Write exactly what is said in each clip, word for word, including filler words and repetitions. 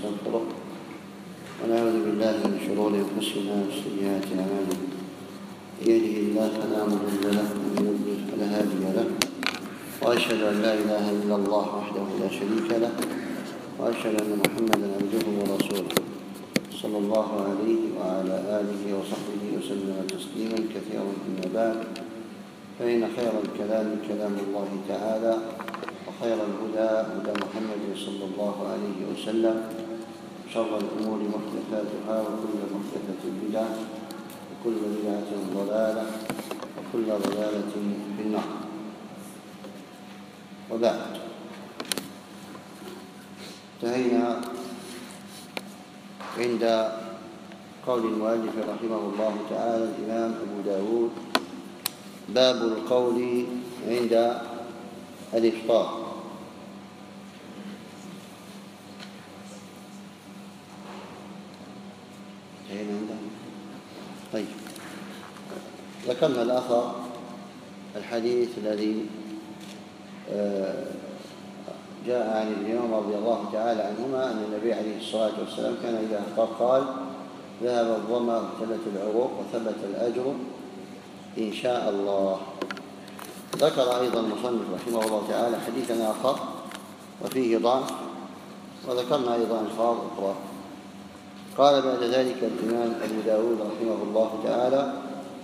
ونستغفره ونعوذ بالله من شرور أنفسنا وسيئات أعمالنا. من يهده الله فلا مضل له ومن يضلل فلا هادي له، وأشهد أن لا إله إلا الله وحده لا شريك له، وأشهد أن محمدا عبده ورسوله صلى الله عليه وعلى آله وصحبه وسلم تسليما كثيرا. أما بعد، فإن خير الكلام كلام الله تعالى، وخير الهدى هدى محمد صلى الله عليه وسلم، شر الأمور محدثاتها، وكل محدثة بدعة، وكل بدعة ضلالة، وكل ضلالة في النار. وبعد، انتهينا عند قول المؤلف رحمه الله تعالى الإمام أبو داود: باب القول عند الإفطار. طيب، ذكرنا الآخر الحديث الذي جاء عن ابن عمر رضي الله تعالى عنهما أن النبي عليه الصلاة والسلام كان إذا أفطر قال: ذهب الظمأ وابتلت العروق وثبت الأجر إن شاء الله. ذكر أيضا المصنف رحمه الله تعالى حديثا آخر وفيه ضعف، وذكرنا أيضا ألفاظ أخرى. قال بعد ذلك الإمام أبو داود رحمه الله تعالى: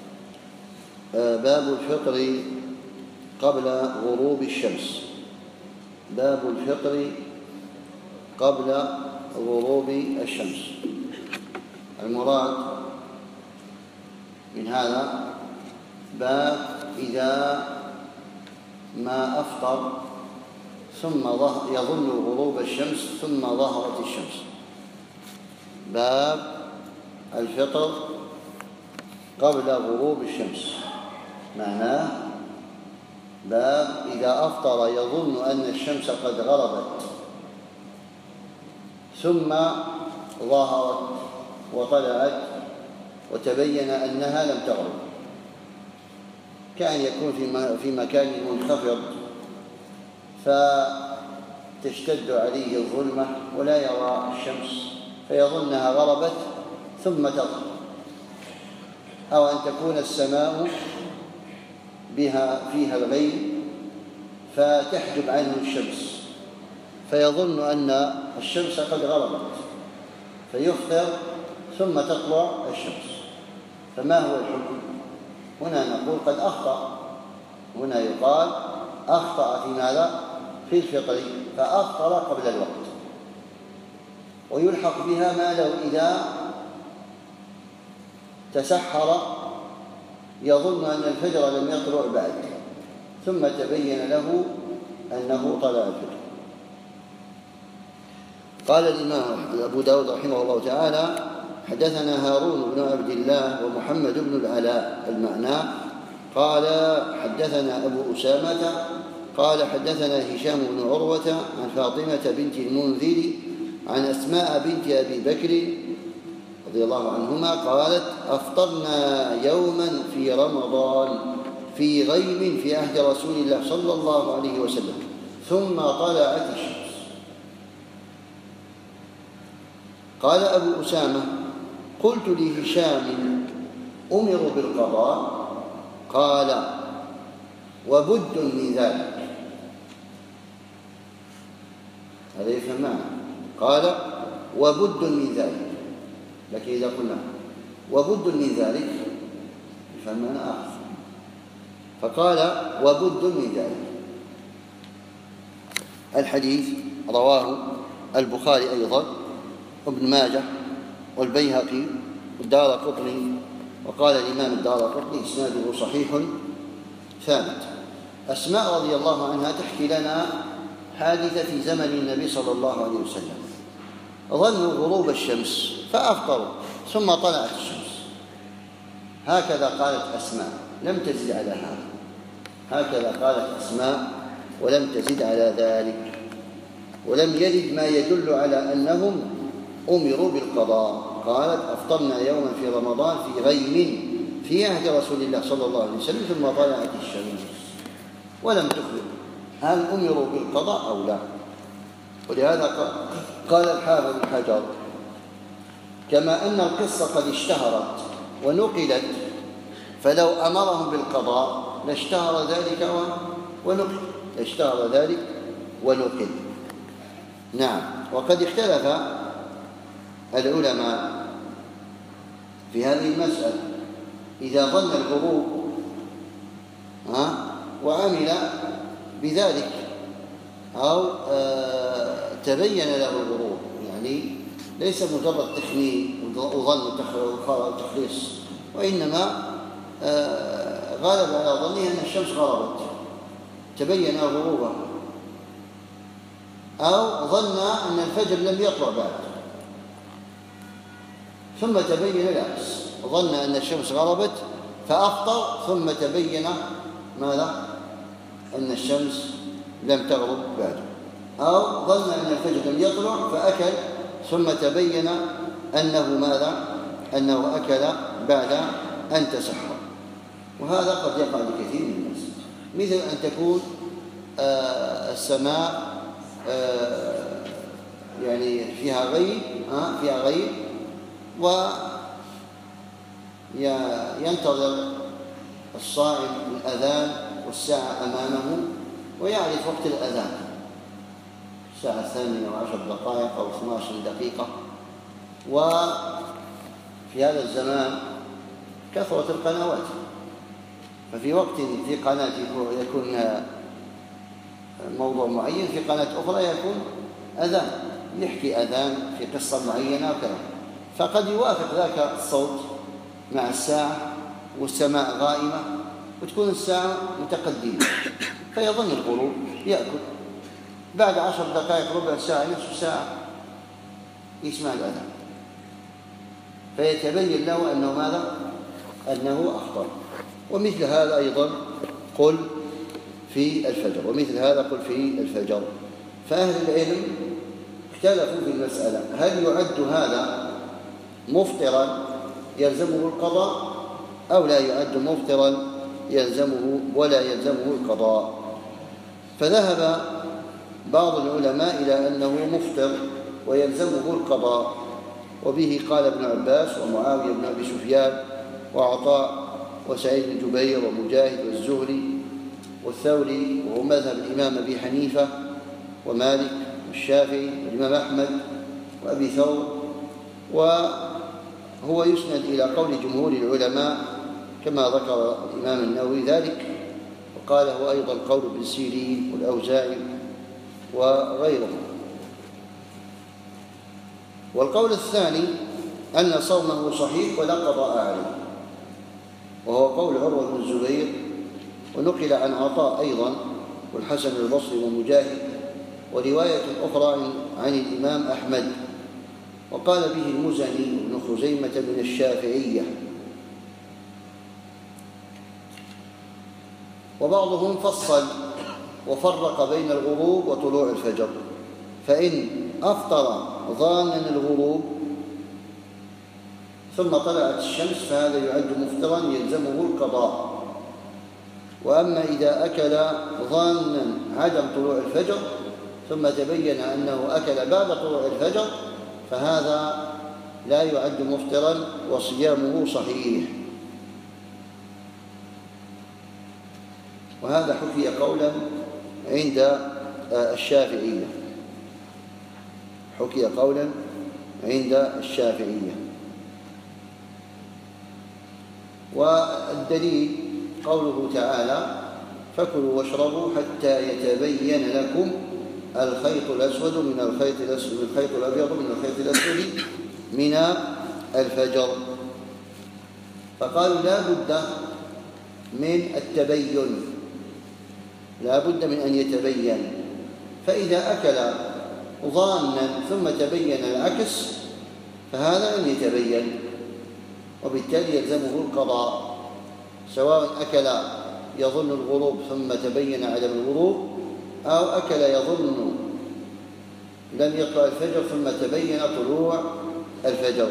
باب الفطر قبل غروب الشمس. باب الفطر قبل غروب الشمس. المراد من هذا باب إذا ما أفطر ثم يظل غروب الشمس ثم ظهرت الشمس. باب الفطر قبل غروب الشمس معناه باب إذا أفطر يظن أن الشمس قد غربت ثم ظهرت وطلعت وتبين أنها لم تغرب، كأن يكون في مكان منخفض فتشتد عليه الظلمة ولا يرى الشمس فيظنها غربت ثم تظهر، أو أن تكون السماء بها فيها الغيم فتحجب عنه الشمس فيظن أن الشمس قد غربت فيفطر ثم تطلع الشمس. فما هو الحكم؟ هنا نقول قد أخطأ. هنا يقال أخطأ في ماذا؟ في الفطر، فأفطر قبل الوقت. ويلحق بها ما لو إذا تسحر يظن أن الفجر لم يطلع بعد ثم تبين له أنه طلع الفجر. قال الإمام أبو داود رحمه الله تعالى: حدثنا هارون بن عبد الله ومحمد بن العلاء. المعنى قال حدثنا أبو أسامة قال حدثنا هشام بن عروة عن فاطمة بنت المنذر عن أسماء بنت أبي بكر رضي الله عنهما قالت: أفطرنا يوما في رمضان في غيم في عهد رسول الله صلى الله عليه وسلم ثم طلعت الشمس. قال أبو أسامة: قلت لهشام: أمر بالقضاء؟ قال: وبد من ذلك. هذا يفهم معنى. قال: وبد من ذلك، لكن إذا قلنا وبد من ذلك يفهم معنى آخر. فقال: وبد من ذلك. الحديث رواه البخاري أيضا وابن ماجه والبيهقي والدارقطني، وقال الإمام الدارقطني: إسناده صحيح ثابت. أسماء رضي الله عنها تحكي لنا حادثة في زمن النبي صلى الله عليه وسلم. ظنوا غروب الشمس فأفطروا ثم طلعت الشمس. هكذا قالت أسماء، لم تزد على هذا. هكذا قالت أسماء ولم تزد على ذلك، ولم يرد ما يدل على أنهم أمروا بالقضاء. قالت: أفطرنا يوما في رمضان في غيم في عهد رسول الله صلى الله عليه وسلم ثم طلعت الشمس، ولم تخبر هل أمروا بالقضاء أو لا. ولهذا قال الحافظ بن حجر: كما أن القصة قد اشتهرت ونقلت، فلو أمرهم بالقضاء لاشتهر ذلك ونقل اشتهر ذلك ونقل. نعم. وقد اختلف العلماء في هذه المسألة: إذا ظن الغروب وعمل بذلك أو آه تبين له الغروب، يعني ليس مجرد تخمين وظن وتخليص، وإنما آه غالب على ظنه أن الشمس غربت تبين غروبها، أو ظن أن الفجر لم يطلع بعد ثم تبين العكس، ظن أن الشمس غربت فأفطر ثم تبين ماذا؟ أن الشمس لم تغرب بعد، أو ظن أن الفجر لم يطلع فأكل ثم تبين أنه ماذا؟ أنه أكل بعد أن تسحر. وهذا قد يقع لكثير من الناس، مثل أن تكون آه السماء آه يعني فيها غيم آه فيها غيم وينتظر الصائم الأذان والساعة أمامه ويعرف وقت الأذان الساعة الثامنة وعشر دقائق أو اثنتي عشرة دقيقة. وفي هذا الزمان كثرت القنوات، ففي وقت في قناة يكون موضوع معين، في قناة أخرى يكون أذان يحكي أذان في قصة معينة وكذا، فقد يوافق ذاك الصوت مع الساعة والسماء غائمة وتكون الساعة متقدمة، فيظن الغروب يأكل، بعد عشر دقائق ربع ساعة نصف ساعة يسمع الأذان فيتبين له أنه ماذا؟ أنه أخطر. ومثل هذا أيضا قل في الفجر، ومثل هذا قل في الفجر. فأهل العلم اختلفوا في المسألة: هل يعد هذا مفطرا يلزمه القضاء أو لا يعد مفطرا يلزمه ولا يلزمه القضاء؟ فذهب بعض العلماء إلى أنه مفطر ويلزمه القضاء، وبه قال ابن عباس ومعاوية بن أبي سفيان وعطاء وسعيد بن جبير ومجاهد والزهري والثوري، وهو مذهب الإمام أبي حنيفة ومالك والشافعي والإمام أحمد وأبي ثور، وهو يسند إلى قول جمهور العلماء كما ذكر الإمام النووي ذلك، وقال هو أيضا قول ابن سيرين والأوزاعي وغيرهم. والقول الثاني أن صومه صحيح ولا قضاء عليه، وهو قول عروة بن الزبير، ونقل عن عطاء أيضا والحسن البصري ومجاهد، ورواية أخرى عن الإمام أحمد، وقال به المزني بن خزيمة من الشافعية. وبعضهم فصل وفرق بين الغروب وطلوع الفجر، فإن أفطر ظانا الغروب ثم طلعت الشمس فهذا يعد مفطرا يلزمه القضاء. وأما إذا أكل ظانا عدم طلوع الفجر ثم تبين أنه أكل بعد طلوع الفجر فهذا لا يعد مفطرا وصيامه صحيح. وهذا حكي قولا عند الشافعية، حكي قولا عند الشافعية. والدليل قوله تعالى: فكلوا واشربوا حتى يتبين لكم الخيط الأسود من الخيط الأسود من الخيط الأبيض من الخيط الأسود من الفجر. فقالوا لا بد من التبين، لا بد من أن يتبين، فإذا أكل ظانا ثم تبين العكس فهذا لم يتبين، وبالتالي يلزمه القضاء، سواء أكل يظن الغروب ثم تبين عدم الغروب، أو أكل يظن لم يطلع الفجر ثم تبين طلوع الفجر.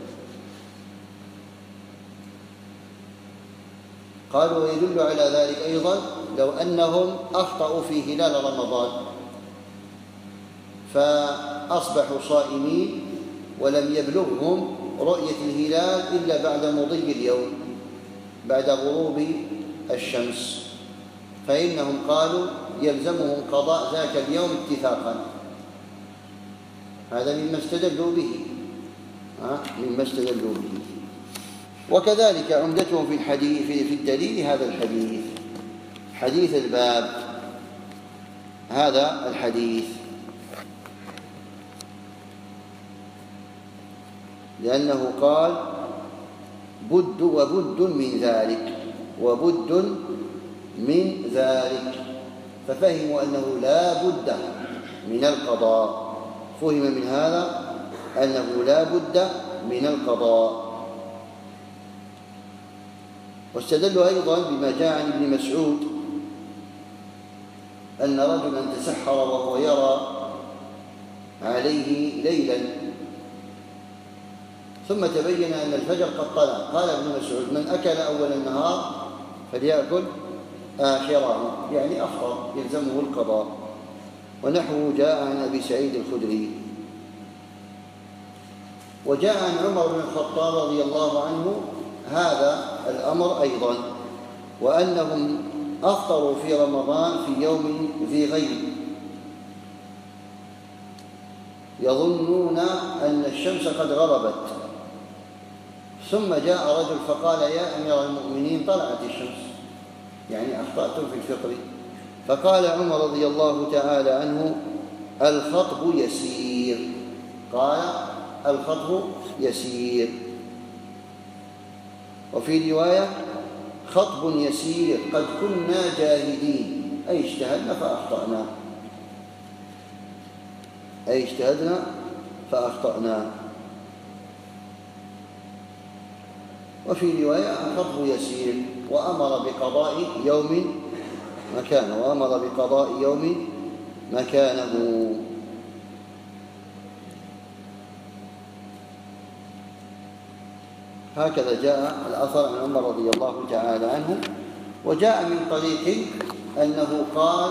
قالوا ويدل على ذلك أيضا لو أنهم أخطأوا في هلال رمضان فأصبحوا صائمين ولم يبلغهم رؤية الهلال إلا بعد مضي اليوم، بعد غروب الشمس، فإنهم قالوا يلزمهم قضاء ذاك اليوم اتفاقا. هذا مما استدلوا به مما استدلوا به. وكذلك عمدتهم في الحديث في الدليل هذا الحديث، حديث الباب، هذا الحديث، لأنه قال بد وبد من ذلك وبد من ذلك، ففهموا أنه لا بد من القضاء، فهم من هذا أنه لا بد من القضاء. واستدلوا أيضا بما جاء عن ابن مسعود أن رجلا تسحر وهو يرى عليه ليلا، ثم تبين أن الفجر قد طلع، قال ابن مسعود من أكل أول النهار فليأكل آخره، يعني أفطر يلزمه القضاء. ونحوه جاء عن أبي سعيد الخدري. وجاء عن عمر بن الخطاب رضي الله عنه هذا الأمر أيضا، وأنهم أفطروا في رمضان في يوم ذي غيب، يظنون أن الشمس قد غربت، ثم جاء رجل فقال يا أمير المؤمنين طلعت الشمس، يعني أخطأتم في الفطر. فقال عمر رضي الله تعالى عنه الخطب يسير، قال الخطب يسير. وفي رواية خطب يسير قد كنا جاهدين، أي اجتهدنا فأخطأنا، أي اجتهدنا فأخطأنا. وفي رواية الخطب يسير، وأمر بقضاء يوم مكانه، وأمر بقضاء يوم مكانه. هكذا جاء الأثر عن عمر رضي الله تعالى عنه. وجاء من طريق أنه قال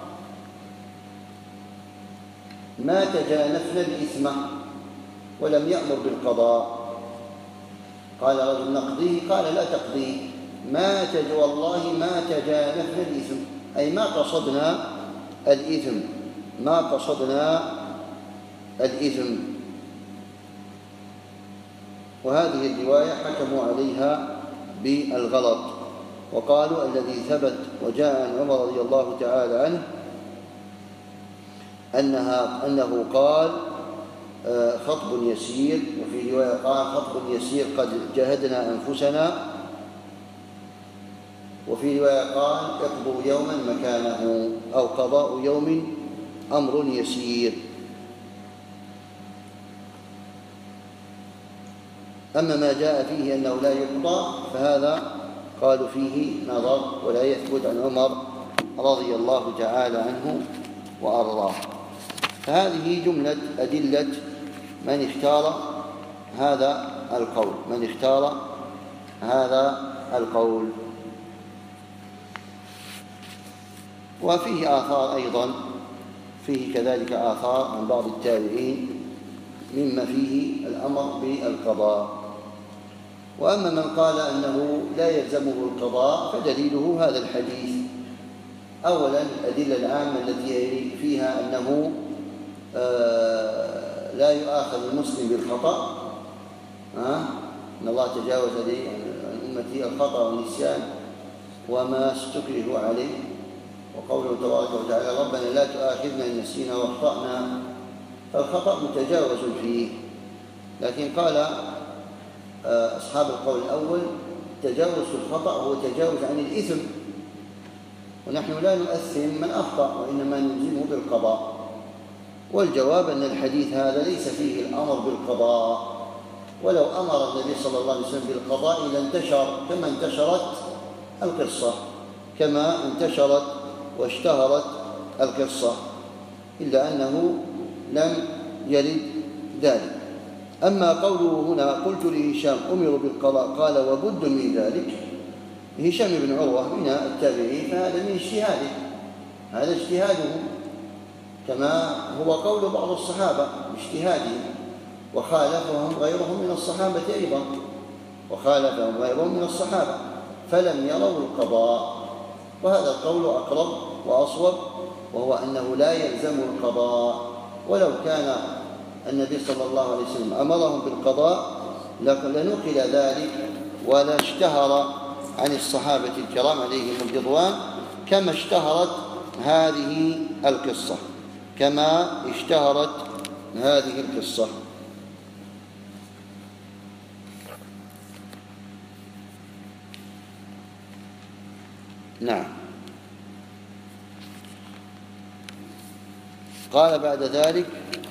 ما تجانفنا الإثم ولم يأمر بالقضاء. قال رجل نقضيه، قال لا تقضيه، ما تج والله ما تجانفنا الإثم، أي ما قصدنا الإثم، ما قصدنا الإثم. وهذه الرواية حكموا عليها بالغلط، وقالوا الذي ثبت وجاء عن عمر رضي الله تعالى عنه أنها أنه قال خطب يسير، وفي رواية قال خطب يسير قد جهدنا أنفسنا، وفي رواية قال اقضوا يوما مكانه، أو قضاء يوم أمر يسير. أما ما جاء فيه أنه لا يقضى فهذا قالوا فيه نظر، ولا يثبت عن عمر رضي الله تعالى عنه وأرضاه. فهذه جملة أدلة من اختار هذا القول، من اختار هذا القول. وفيه آثار أيضا، فيه كذلك آثار عن بعض التابعين مما فيه الأمر بالقضاء. وأما من قال أنه لا يلزمه القضاء فدليله هذا الحديث. أولا الأدلة العامة التي فيها أنه آه لا يؤاخذ المسلم بالخطأ، آه إن الله تجاوز عن أمتي الخطأ والنسيان وما استكرهوا عليه، وقوله تبارك وتعالى ربنا لا تؤاخذنا إن نسينا واخطأنا، فالخطأ متجاوز فيه. لكن قال أصحاب القول الأول تجاوز الخطأ هو تجاوز عن الإثم، ونحن لا نؤثم من أخطأ وإنما نلزمه بالقضاء. والجواب أن الحديث هذا ليس فيه الأمر بالقضاء، ولو أمر النبي صلى الله عليه وسلم بالقضاء لانتشر كما انتشرت القصة، كما انتشرت واشتهرت القصة، إلا أنه لم يرد ذلك. أما قوله هنا قلت لهشام أمر بالقضاء قال وبد من ذلك، هشام بن عروة من التابعين، فهذا من اجتهاده، هذا اجتهاده، كما هو قول بعض الصحابة باجتهادهم، وخالفهم غيرهم من الصحابة أيضا، وخالفهم غيرهم من الصحابة فلم يروا القضاء. وهذا القول أقرب وأصوب، وهو أنه لا يلزم القضاء، ولو كان النبي صلى الله عليه وسلم أمرهم بالقضاء لنقل ذلك ولا اشتهر عن الصحابة الكرام عليهم الرضوان كما اشتهرت هذه القصة، كما اشتهرت هذه القصة. نعم. قال بعد ذلك: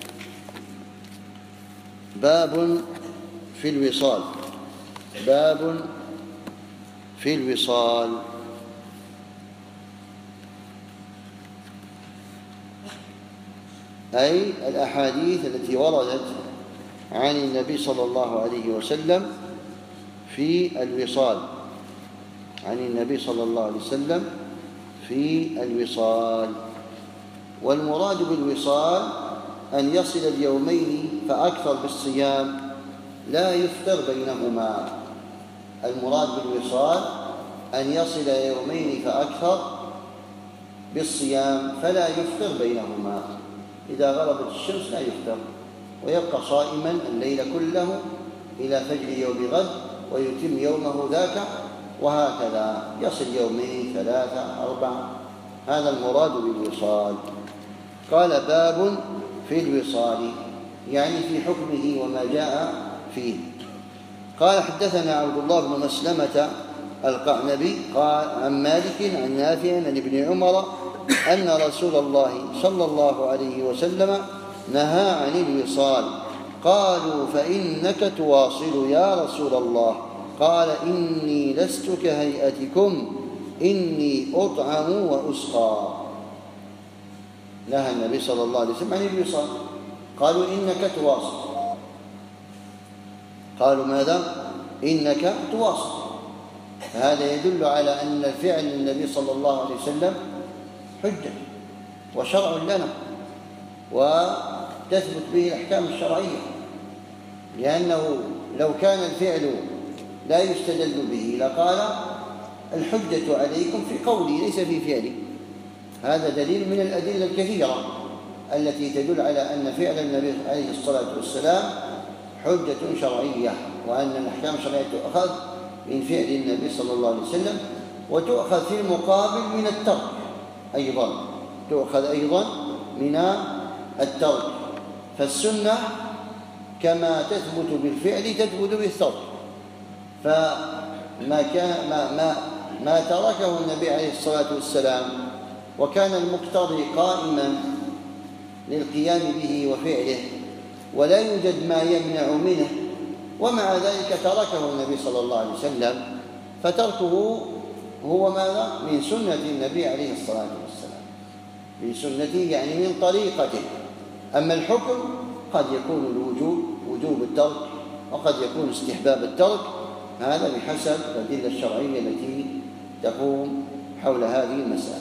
باب في الوصال. باب في الوصال. أي الأحاديث التي وردت عن النبي صلى الله عليه وسلم في الوصال، عن النبي صلى الله عليه وسلم في الوصال. والمراد بالوصال أن يصل اليومين فأكثر بالصيام لا يفطر بينهما. المراد بالوصال أن يصل يومين فأكثر بالصيام فلا يفطر بينهما. إذا غربت الشمس لا يفطر، ويبقى صائما الليل كله إلى فجر يوم غد ويتم يومه ذاك، وهكذا يصل يومين ثلاثة أربعة. هذا المراد بالوصال. قال: باب في الوصال، يعني في حكمه وما جاء فيه. قال: حدثنا عبد الله بن مسلمة القعنبي قال عن مالك عن نافع عن ابن عمر أن رسول الله صلى الله عليه وسلم نهى عن الوصال. قالوا: فإنك تواصل يا رسول الله؟ قال: إني لست كهيئتكم، إني أطعم وأسقى. نهى النبي صلى الله عليه وسلم عن الوصال. قالوا: إنك تواصل. قالوا: ماذا؟ إنك تواصل. هذا يدل على أن الفعل النبي صلى الله عليه وسلم حجة وشرع لنا، وتثبت به الأحكام الشرعية، لأنه لو كان الفعل لا يستدل به لقال: الحجة عليكم في قولي ليس في فعلي. هذا دليل من الأدلة الكثيرة التي تدل على أن فعل النبي عليه الصلاة والسلام حجة شرعية، وأن الأحكام الشرعية تؤخذ من فعل النبي صلى الله عليه وسلم، وتؤخذ في المقابل من الترك أيضا، تؤخذ أيضا من الترك. فالسنة كما تثبت بالفعل تثبت بالترك، فما كان ما ما ما تركه النبي عليه الصلاة والسلام وكان المقتضي قائما للقيام به وفعله ولا يوجد ما يمنع منه، ومع ذلك تركه النبي صلى الله عليه وسلم، فتركه هو ماذا؟ من سنة النبي عليه الصلاة والسلام، من سنته يعني من طريقته. أما الحكم قد يكون الوجوب وجوب الترك، وقد يكون استحباب الترك، هذا بحسب الأدلة الشرعية التي تقوم حول هذه المسألة.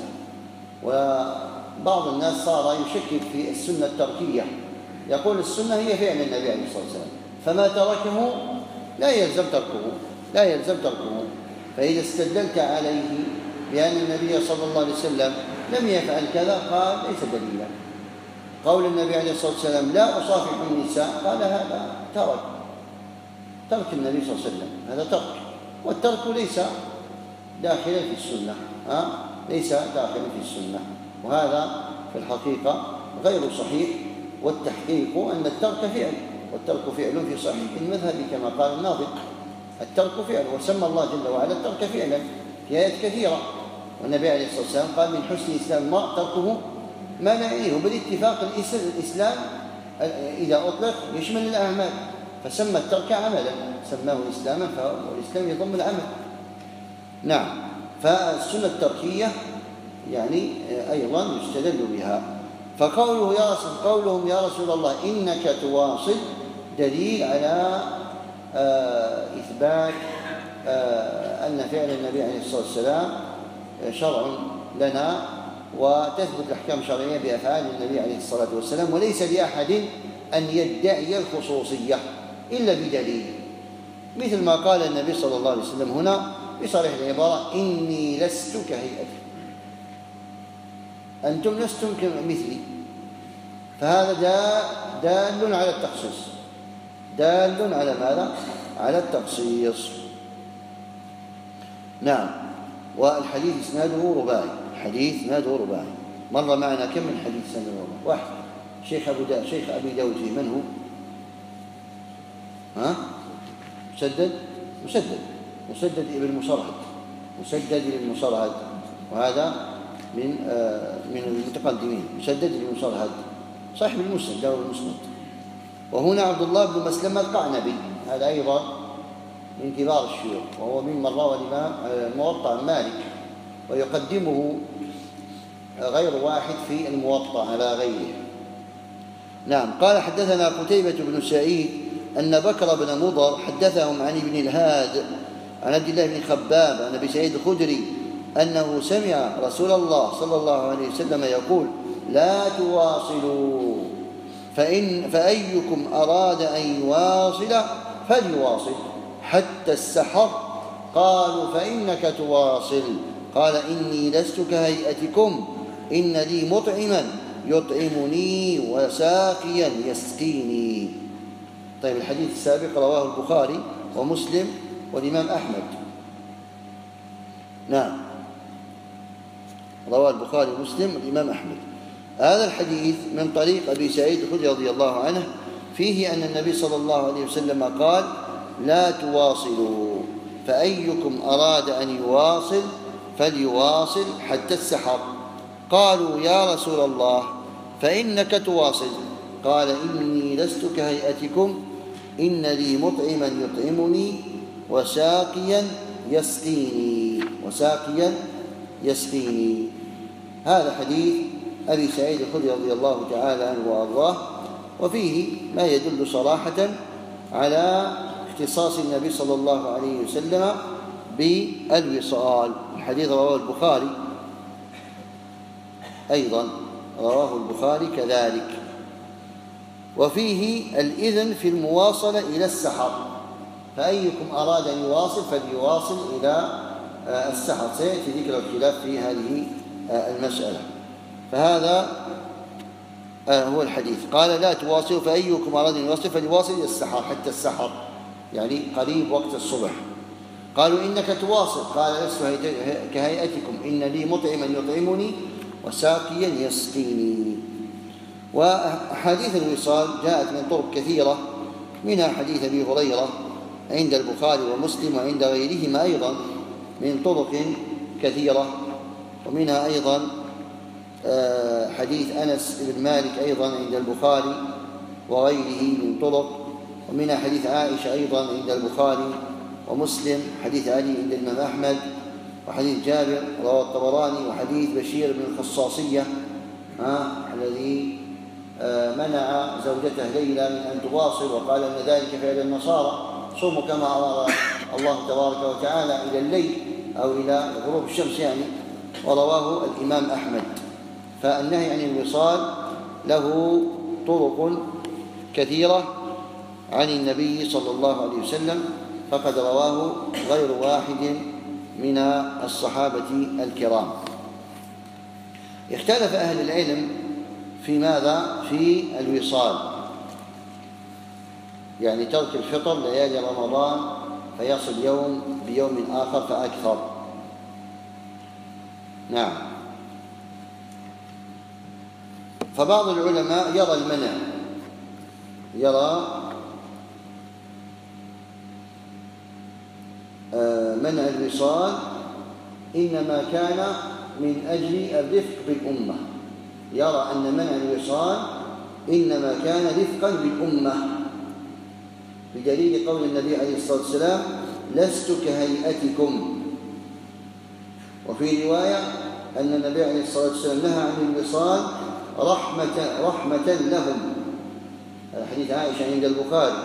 وبعض الناس صار يشكك في السنة التركية، يقول السنة هي فعل النبي عليه الصلاة والسلام، فما تركه لا يلزم تركه، لا يلزم تركه. فإذا استدلت عليه بأن النبي صلى الله عليه وسلم لم يفعل كذا قال ليس دليلا. قول النبي عليه الصلاة والسلام: لا أصافح النساء، قال هذا ترك، ترك النبي صلى الله عليه وسلم، هذا ترك، والترك ليس داخلا في السنة، ها؟ ليس داخلا في السنة، وهذا في الحقيقة غير صحيح. والتحقيق أن الترك فعل، والترك فعل في صحيح المذهب كما قال الناظم: الترك فعل، وسمى الله جل وعلا الترك فعلا في آيات كثيرة. والنبي عليه الصلاة والسلام قال: من حسن إسلام المرء تركه ما لا يعنيه. بالاتفاق الإسلام إذا أطلق يشمل الأعمال، فسمى الترك عملا، سماه إسلاما، والإسلام يضم العمل. نعم. فالسنة التركية يعني أيضا يستدل بها. فقوله يا رسول قولهم يا رسول الله إنك تواصل دليل على آه إثبات آه أن فعل النبي عليه الصلاة والسلام شرع لنا وتثبت الأحكام الشرعية بأفعال النبي عليه الصلاة والسلام، وليس لأحد أن يدعي الخصوصية إلا بدليل، مثل ما قال النبي صلى الله عليه وسلم هنا بصريح العبارة: إني لست كهيئتكم، أنتم لستم كمثلي. فهذا دال على التخصيص، دال على ماذا؟ على التخصيص. نعم. والحديث إسناده رباعي، الحديث إسناده رباعي. مر معنا كم من حديث سنة رباعي؟ واحد. شيخ أبو دا شيخ أبي داود في من هو؟ ها؟ مسدد مسدد مسدد ابن مصرهد مسدد ابن مصرهد وهذا من آه من المتقدمين. مسدد ابن مصرهد صاحب المسند، داود المسند. وهنا عبد الله بن مسلمة القعنبي، هذا أيضا من كبار الشيوخ، وهو ممن روى الإمام الموطأ مالك، ويقدمه غير واحد في الموطأ على غيره. نعم. قال: حدثنا قتيبة بن سعيد أن بكر بن مضر حدثهم عن ابن الهاد عن عبد الله بن خباب عن أبي سعيد الخدري أنه سمع رسول الله صلى الله عليه وسلم يقول: لا تواصلوا، فإن فأيكم أراد أن يواصل فليواصل حتى السحر. قالوا: فإنك تواصل. قال: إني لست كهيئتكم، إن لي مطعما يطعمني وساقيا يسقيني. طيب، الحديث السابق رواه البخاري ومسلم والإمام أحمد. نعم، رواه البخاري ومسلم والإمام أحمد. هذا الحديث من طريق أبي سعيد الخدري رضي الله عنه، فيه أن النبي صلى الله عليه وسلم قال: لا تواصلوا، فأيكم أراد أن يواصل فليواصل حتى السحر. قالوا: يا رسول الله، فإنك تواصل. قال: إني لست كهيئتكم، إن لي مطعما يطعمني وساقيا يسقيني وساقيا يسقيني. هذا حديث أبي سعيد الخدري رضي الله تعالى عنه وأرضاه، وفيه ما يدل صراحة على اختصاص النبي صلى الله عليه وسلم بالوصال. الحديث رواه البخاري أيضا، رواه البخاري كذلك. وفيه الإذن في المواصلة إلى السحر، فأيكم أراد أن يواصل فليواصل إلى السحر. سيأتي ذكر الخلاف في هذه المسألة. فهذا هو الحديث. قال: لا تواصلوا، فأيكم أراد أن يواصل فليواصل إلى السحر حتى السحر، يعني قريب وقت الصبح. قالوا: إنك تواصل. قال: لست كهيئتكم، إن لي مطعما يطعمني وساقيا يسقيني. وأحاديث الوصال جاءت من طرق كثيرة، منها حديث أبي هريرة عند البخاري ومسلم وعند غيرهما أيضا من طرق كثيرة، ومنها أيضا حديث أنس بن مالك أيضا عند البخاري وغيره من طرق، ومنها حديث عائشة أيضا عند البخاري ومسلم، حديث علي عند الإمام أحمد، وحديث جابر رواه الطبراني، وحديث بشير بن الخصاصية آه الذي آه منع زوجته ليلى من أن تواصل، وقال أن ذلك فعل النصارى، صوموا كما أمر الله تبارك وتعالى إلى الليل أو إلى غروب الشمس يعني، ورواه الإمام أحمد. فالنهي عن الوصال له طرق كثيرة عن النبي صلى الله عليه وسلم، فقد رواه غير واحد من الصحابة الكرام. اختلف أهل العلم في ماذا؟ في الوصال، يعني ترك الفطر ليالي رمضان فيصل يوم بيوم آخر فأكثر. نعم. فبعض العلماء يرى المنع، يرى منع الوصال إنما كان من أجل الرفق بالأمة، يرى أن منع الوصال إنما كان رفقا بالأمة، بدليل قول النبي عليه الصلاة والسلام: لست كهيئتكم. وفي رواية أن النبي عليه الصلاة والسلام نهى عن الوصال رحمة, رحمة لهم، حديث عائشة عند البخاري.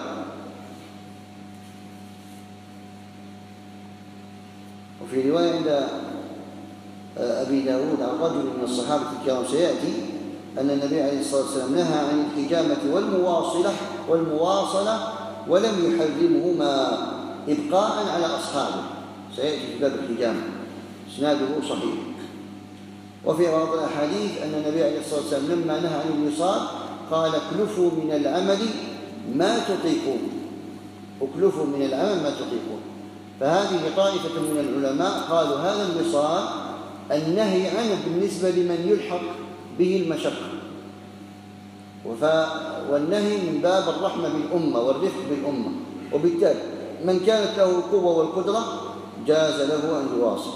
وفي رواية عند أبي داود عن رجل من الصحابة الكرام سيأتي أن النبي عليه الصلاة والسلام نهى عن الحجامة والمواصلة والمواصلة ولم يحرمهما إبقاء على أصحابه، سيأتي في باب الحجامة، إسناده صحيح. وفي بعض الأحاديث أن النبي عليه الصلاة والسلام لما نهى عن الوصال قال اكلفوا من العمل ما تطيقون، اكلفوا من العمل ما تطيقون. فهذه طائفة من العلماء قالوا هذا الوصال النهي عنه بالنسبة لمن يلحق به المشقة، والنهي من باب الرحمة بالأمة والرفق بالأمة، وبالتالي من كانت له القوة والقدرة جاز له أن يواصل.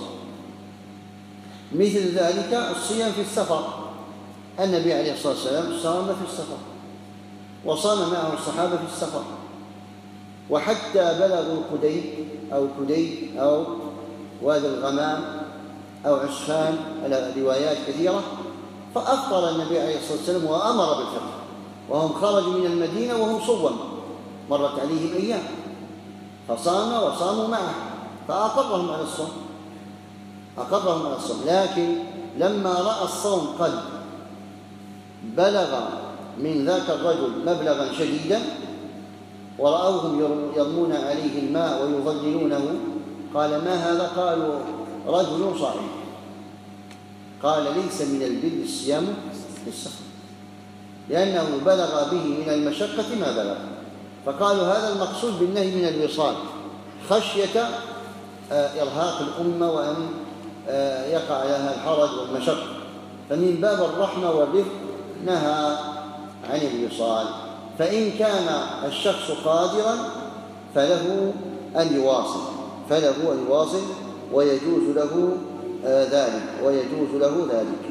مثل ذلك الصيام في السفر، النبي عليه الصلاة والسلام صام في السفر وصام معه الصحابة في السفر، وحتى بلغوا كدي أو كدي أو وادي الغمام أو عسفان على روايات كثيرة، فأفطر النبي عليه الصلاة والسلام وأمر بالفطر، وهم خرجوا من المدينة وهم صوم، مرت عليهم أيام فصام وصاموا معه فأقرهم على الصوم، أقرهم على الصوم. لكن لما رأى الصوم قد بلغ من ذاك الرجل مبلغا شديدا ورأوهم يرمون عليه الماء ويظللونه، قال ما هذا؟ قالوا رجل صائم. قال ليس من البر الصيام في السفر، لأنه بلغ به من المشقة ما بلغ. فقالوا هذا المقصود بالنهي من الوصال خشية إرهاق الأمة وأن يقع لها الحرج والمشقة، فمن باب الرحمة والرفق نهى عن الوصال. فإن كان الشخص قادرا فله أن يواصل فله أن يواصل ويجوز له ذلك ويجوز له ذلك.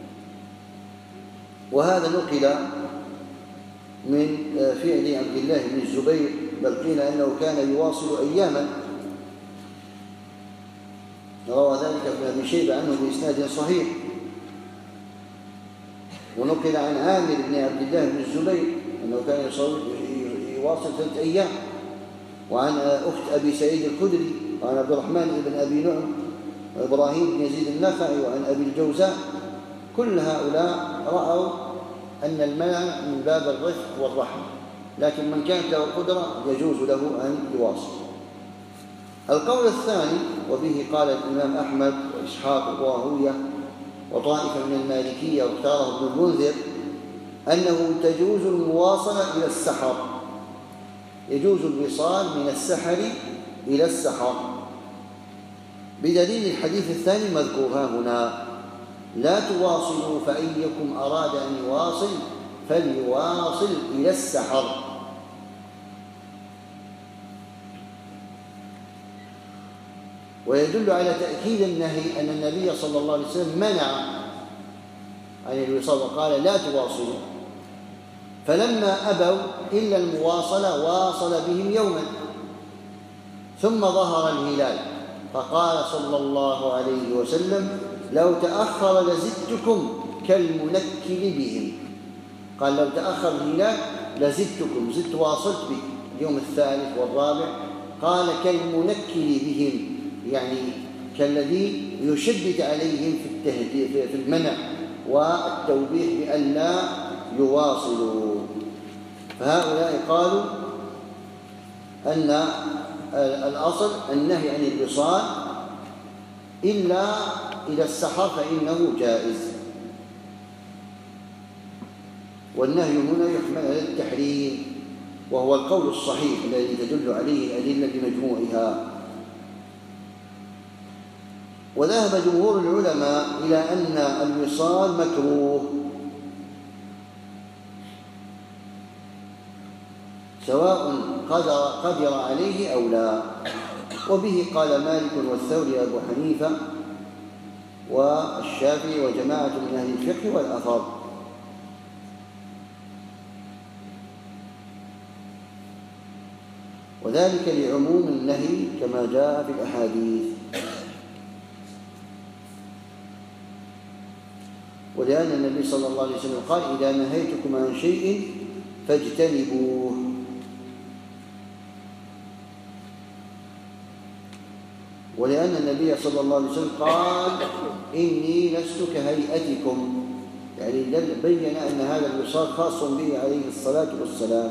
وهذا نقل من فعل عبد الله بن الزبير، بل قيل أنه كان يواصل أياما، روى ذلك ابن أبي شيبة عنه بإسناد صحيح. ونقل عن عامر بن عبد الله بن الزبير أنه كان يواصل ثلاثة أيام. وعن أخت أبي سعيد الخدري وعن عبد الرحمن بن أبي نعم وإبراهيم بن يزيد النخعي وعن أبي الجوزاء، كل هؤلاء رأوا أن المنع من باب الرفق والرحمة، لكن من كانت له قدرة يجوز له أن يواصل. القول الثاني وبه قال الإمام أحمد وإسحاق وراهوية وطائفة من المالكية واختاره ابن المنذر أنه تجوز المواصلة إلى السحر، يجوز الوصال من السحر إلى السحر، بدليل الحديث الثاني مذكور هنا: لا تواصلوا فأيكم أراد أن يواصل فليواصل إلى السحر. ويدل على تأكيد النهي أن النبي صلى الله عليه وسلم منع عن الوصال وقال لا تواصلوا، فلما أبوا إلا المواصلة واصل بهم يوما ثم ظهر الهلال فقال صلى الله عليه وسلم: لو تأخر لزدتكم كالمنكل بهم. قال لو تأخر الهلال لزدتكم، زدت واصلت بك اليوم الثالث والرابع. قال كالمنكل بهم، يعني كالذي يشدد عليهم في التهديد في المنع والتوبيخ بأن لا يواصلوا. فهؤلاء قالوا أن الأصل النهي عن الوصال إلا إلى السحر فإنه جائز، والنهي هنا يحمل على التحريم، وهو القول الصحيح الذي تدل عليه الأدلة بمجموعها. وذهب جمهور العلماء إلى أن الوصال مكروه سواء قدر, قدر عليه أو لا، وبه قال مالك والثوري أبو حنيفة والشافعي وجماعة من أهل الفقه والأثر. وذلك لعموم النهي كما جاء في الأحاديث، ولأن النبي صلى الله عليه وسلم قال: إذا نهيتكم عن شيء فاجتنبوه. ولأن النبي صلى الله عليه وسلم قال إني لست كهيئتكم، يعني بين أن هذا الوصال خاص به عليه الصلاة والسلام.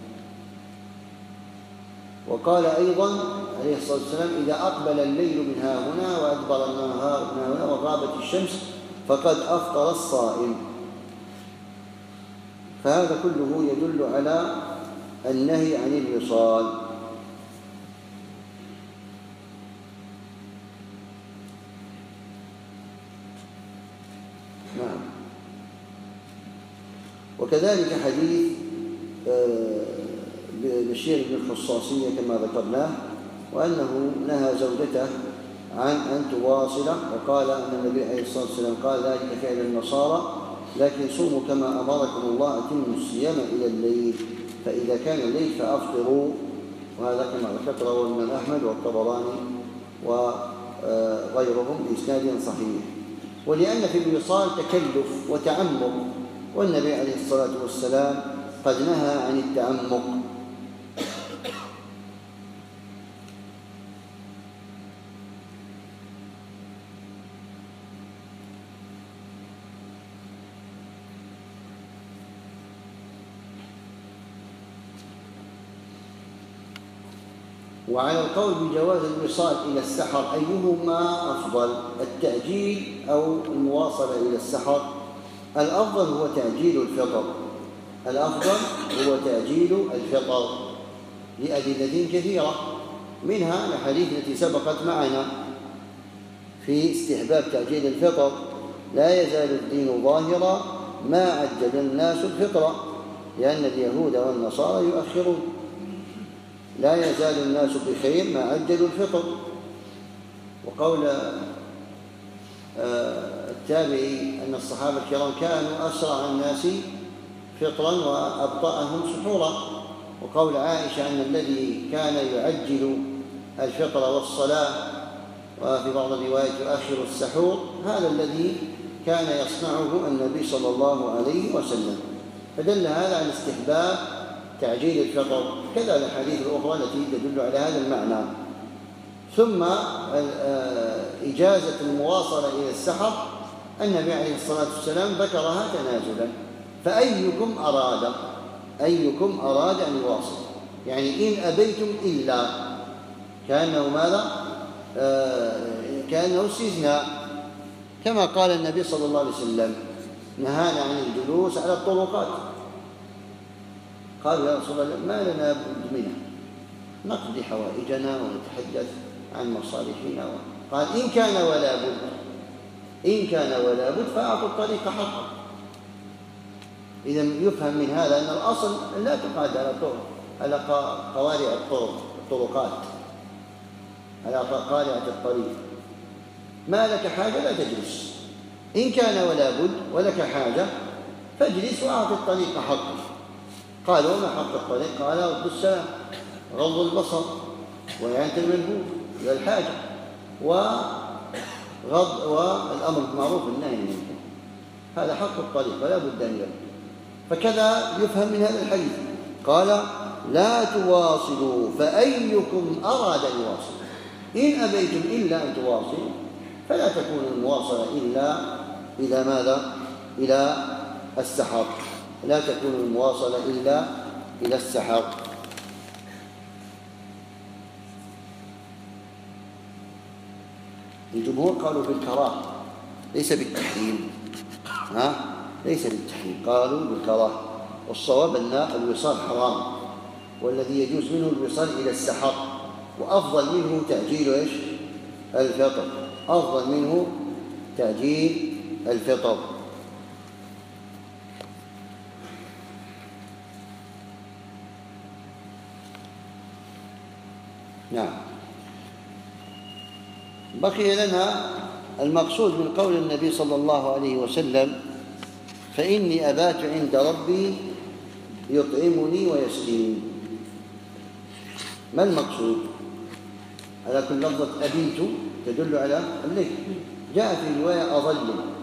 وقال أيضا عليه الصلاة والسلام إذا أقبل الليل من ها هنا وأدبر النهار من ها هنا وغابت الشمس فقد أفطر الصائم. فهذا كله يدل على النهي عن الوصال. نعم. وكذلك حديث بشير بن الخصاصية كما ذكرناه، وأنه نهى زوجته عن أن تواصله، وقال أن النبي عليه الصلاة والسلام قال ذلك فعل النصارى لكن صوموا كما أمركم الله أتموا الصيام إلى الليل فإذا كان الليل فأفطروا. وهذا كما ذكر رواه الإمام أحمد والطبراني وغيرهم بإسناد صحيح. ولأن في الوصال تكلف وتعمق، والنبي عليه الصلاة والسلام قد نهى عن التعمق. وعلى القول بجواز الوصال إلى السحر أيهما أفضل، التأجيل أو المواصلة إلى السحر؟ الأفضل هو تأجيل الفطر، الأفضل هو تأجيل الفطر لأدلة كثيرة، منها الحديث التي سبقت معنا في استحباب تأجيل الفطر: لا يزال الدين ظاهرا ما عجل الناس الفطر، لأن اليهود والنصارى يؤخرون. لا يزال الناس بخير ما عجلوا الفطر. وقول التابعي أن الصحابة الكرام كانوا أسرع الناس فطرا وأبطأهم سحورا. وقول عائشة أن الذي كان يعجل الفطر والصلاة وفي بعض الروايات يؤخر السحور هذا الذي كان يصنعه النبي صلى الله عليه وسلم. فدل هذا على استحباب تعجيل الفطر، كذا الأحاديث الأخرى التي تدل على هذا المعنى. ثم إجازة المواصلة إلى السحر النبي عليه الصلاة والسلام ذكرها تنازلا، فأيكم أراد أيكم أراد أن يواصل، يعني إن أبيتم إلا، كأنه ماذا؟ آه كأنه استثناء، كما قال النبي صلى الله عليه وسلم نهانا عن الجلوس على الطرقات. قالوا يا رسول الله ما لنا بد منها، نقضي حوائجنا ونتحدث عن مصالحنا. قال إن كان ولا بد إن كان ولا بد فأعطوا الطريق حقا. إذا يفهم من هذا أن الأصل لا تقعد على طرق على قوارع الطرق الطرقات على قارعة الطريق، ما لك حاجة لا تجلس، إن كان ولا بد ولك حاجة فاجلس وأعطي الطريق حقه. قالوا وما حق الطريق؟ قال رد السلام، غض البصر، وإعانة الملهوف إلى الحاجة، وغض والأمر بالمعروف والنهي عن المنكر، هذا حق الطريق ولا بد أن يكون. فكذا يفهم من هذا الحديث قال لا تواصلوا فأيكم أراد أن يواصل، إن أبيتم إلا أن تواصلوا فلا تكون المواصلة إلا إلى ماذا؟ إلى السحر، لا تكون المواصلة إلا إلى السحر. الجمهور قالوا بالكراهة ليس بالتحريم، ها؟ ليس بالتحريم، قالوا بالكراهة، والصواب أن الوصال حرام، والذي يجوز منه الوصال إلى السحر، وأفضل منه تأجيل إيش؟ الفطر، أفضل منه تأجيل الفطر. نعم. بقي لنا المقصود من قول النبي صلى الله عليه وسلم فإني أبات عند ربي يطعمني ويسقيني. ما المقصود؟ على كل لفظة أبيت تدل على الليل، جاء في رواية أظل،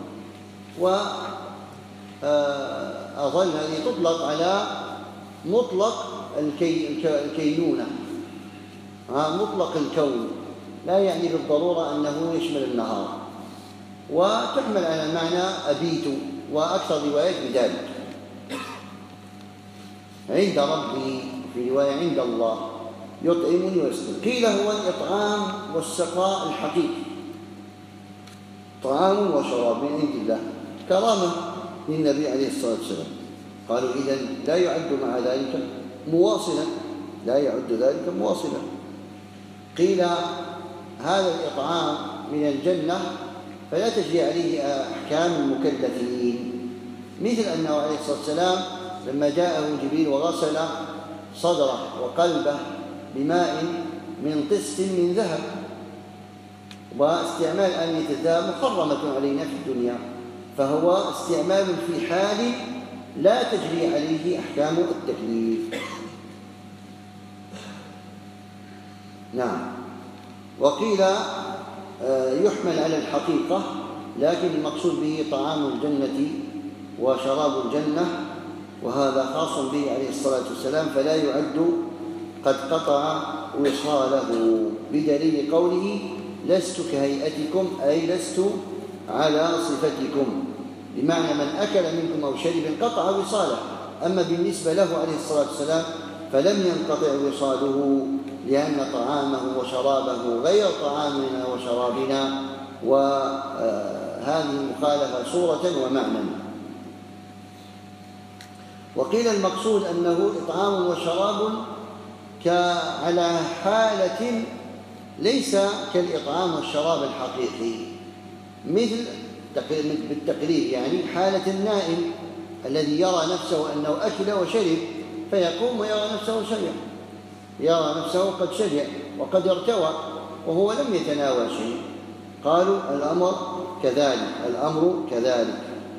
وأظل هذه تطلق على مطلق الكي الكينونة، مطلق الكون، لا يعني بالضرورة أنه يشمل النهار، وتحمل على المعنى أبيت، وأكثر روايات بذلك. عند ربي في رواية عند الله يطعمني ويسقين. قيل هو الإطعام والسقاء الحقيقي، طعام وشراب من عند الله، كرامة للنبي عليه الصلاة والسلام. قالوا إذن لا يعد مع ذلك مواصلا، لا يعد ذلك مواصلا. قيل هذا الإطعام من الجنة فلا تجري عليه أحكام المكلفين، مثل أنه عليه الصلاة والسلام لما جاءه جبريل وغسل صدره وقلبه بماء من طست من ذهب، واستعمال آنية الذهب محرمة علينا في الدنيا، فهو استعمال في حال لا تجري عليه أحكام التكليف. نعم. وقيل يحمل على الحقيقة، لكن المقصود به طعام الجنة وشراب الجنة، وهذا خاص به عليه الصلاة والسلام، فلا يعد قد قطع وصاله، بدليل قوله لست كهيئتكم، أي لست على صفتكم، بمعنى من أكل منكم أو شرب قطع وصاله. أما بالنسبة له عليه الصلاة والسلام فلم ينقطع وصاله، لأن طعامه وشرابه غير طعامنا وشرابنا، وهذه مخالفة صورة ومعنى. وقيل المقصود أنه إطعام وشراب على حالة ليس كالإطعام والشراب الحقيقي، مثل بالتقريب، يعني حالة النائم الذي يرى نفسه أنه أكل وشرب فيقوم ويرى نفسه شبع، يرى نفسه قد شبع وقد ارتوى وهو لم يتناول شيء. قالوا الأمر كذلك، الأمر كذلك.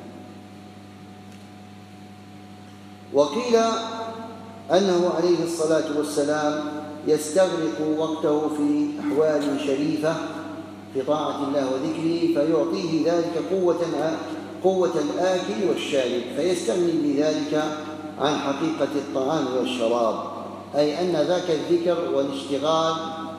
وقيل أنه عليه الصلاة والسلام يستغرق وقته في أحوال شريفة في طاعة الله وذكره، فيعطيه ذلك قوة قوة الآكل والشارب، فيستغني بذلك عن حقيقة الطعام والشراب، أي أن ذاك الذكر والاشتغال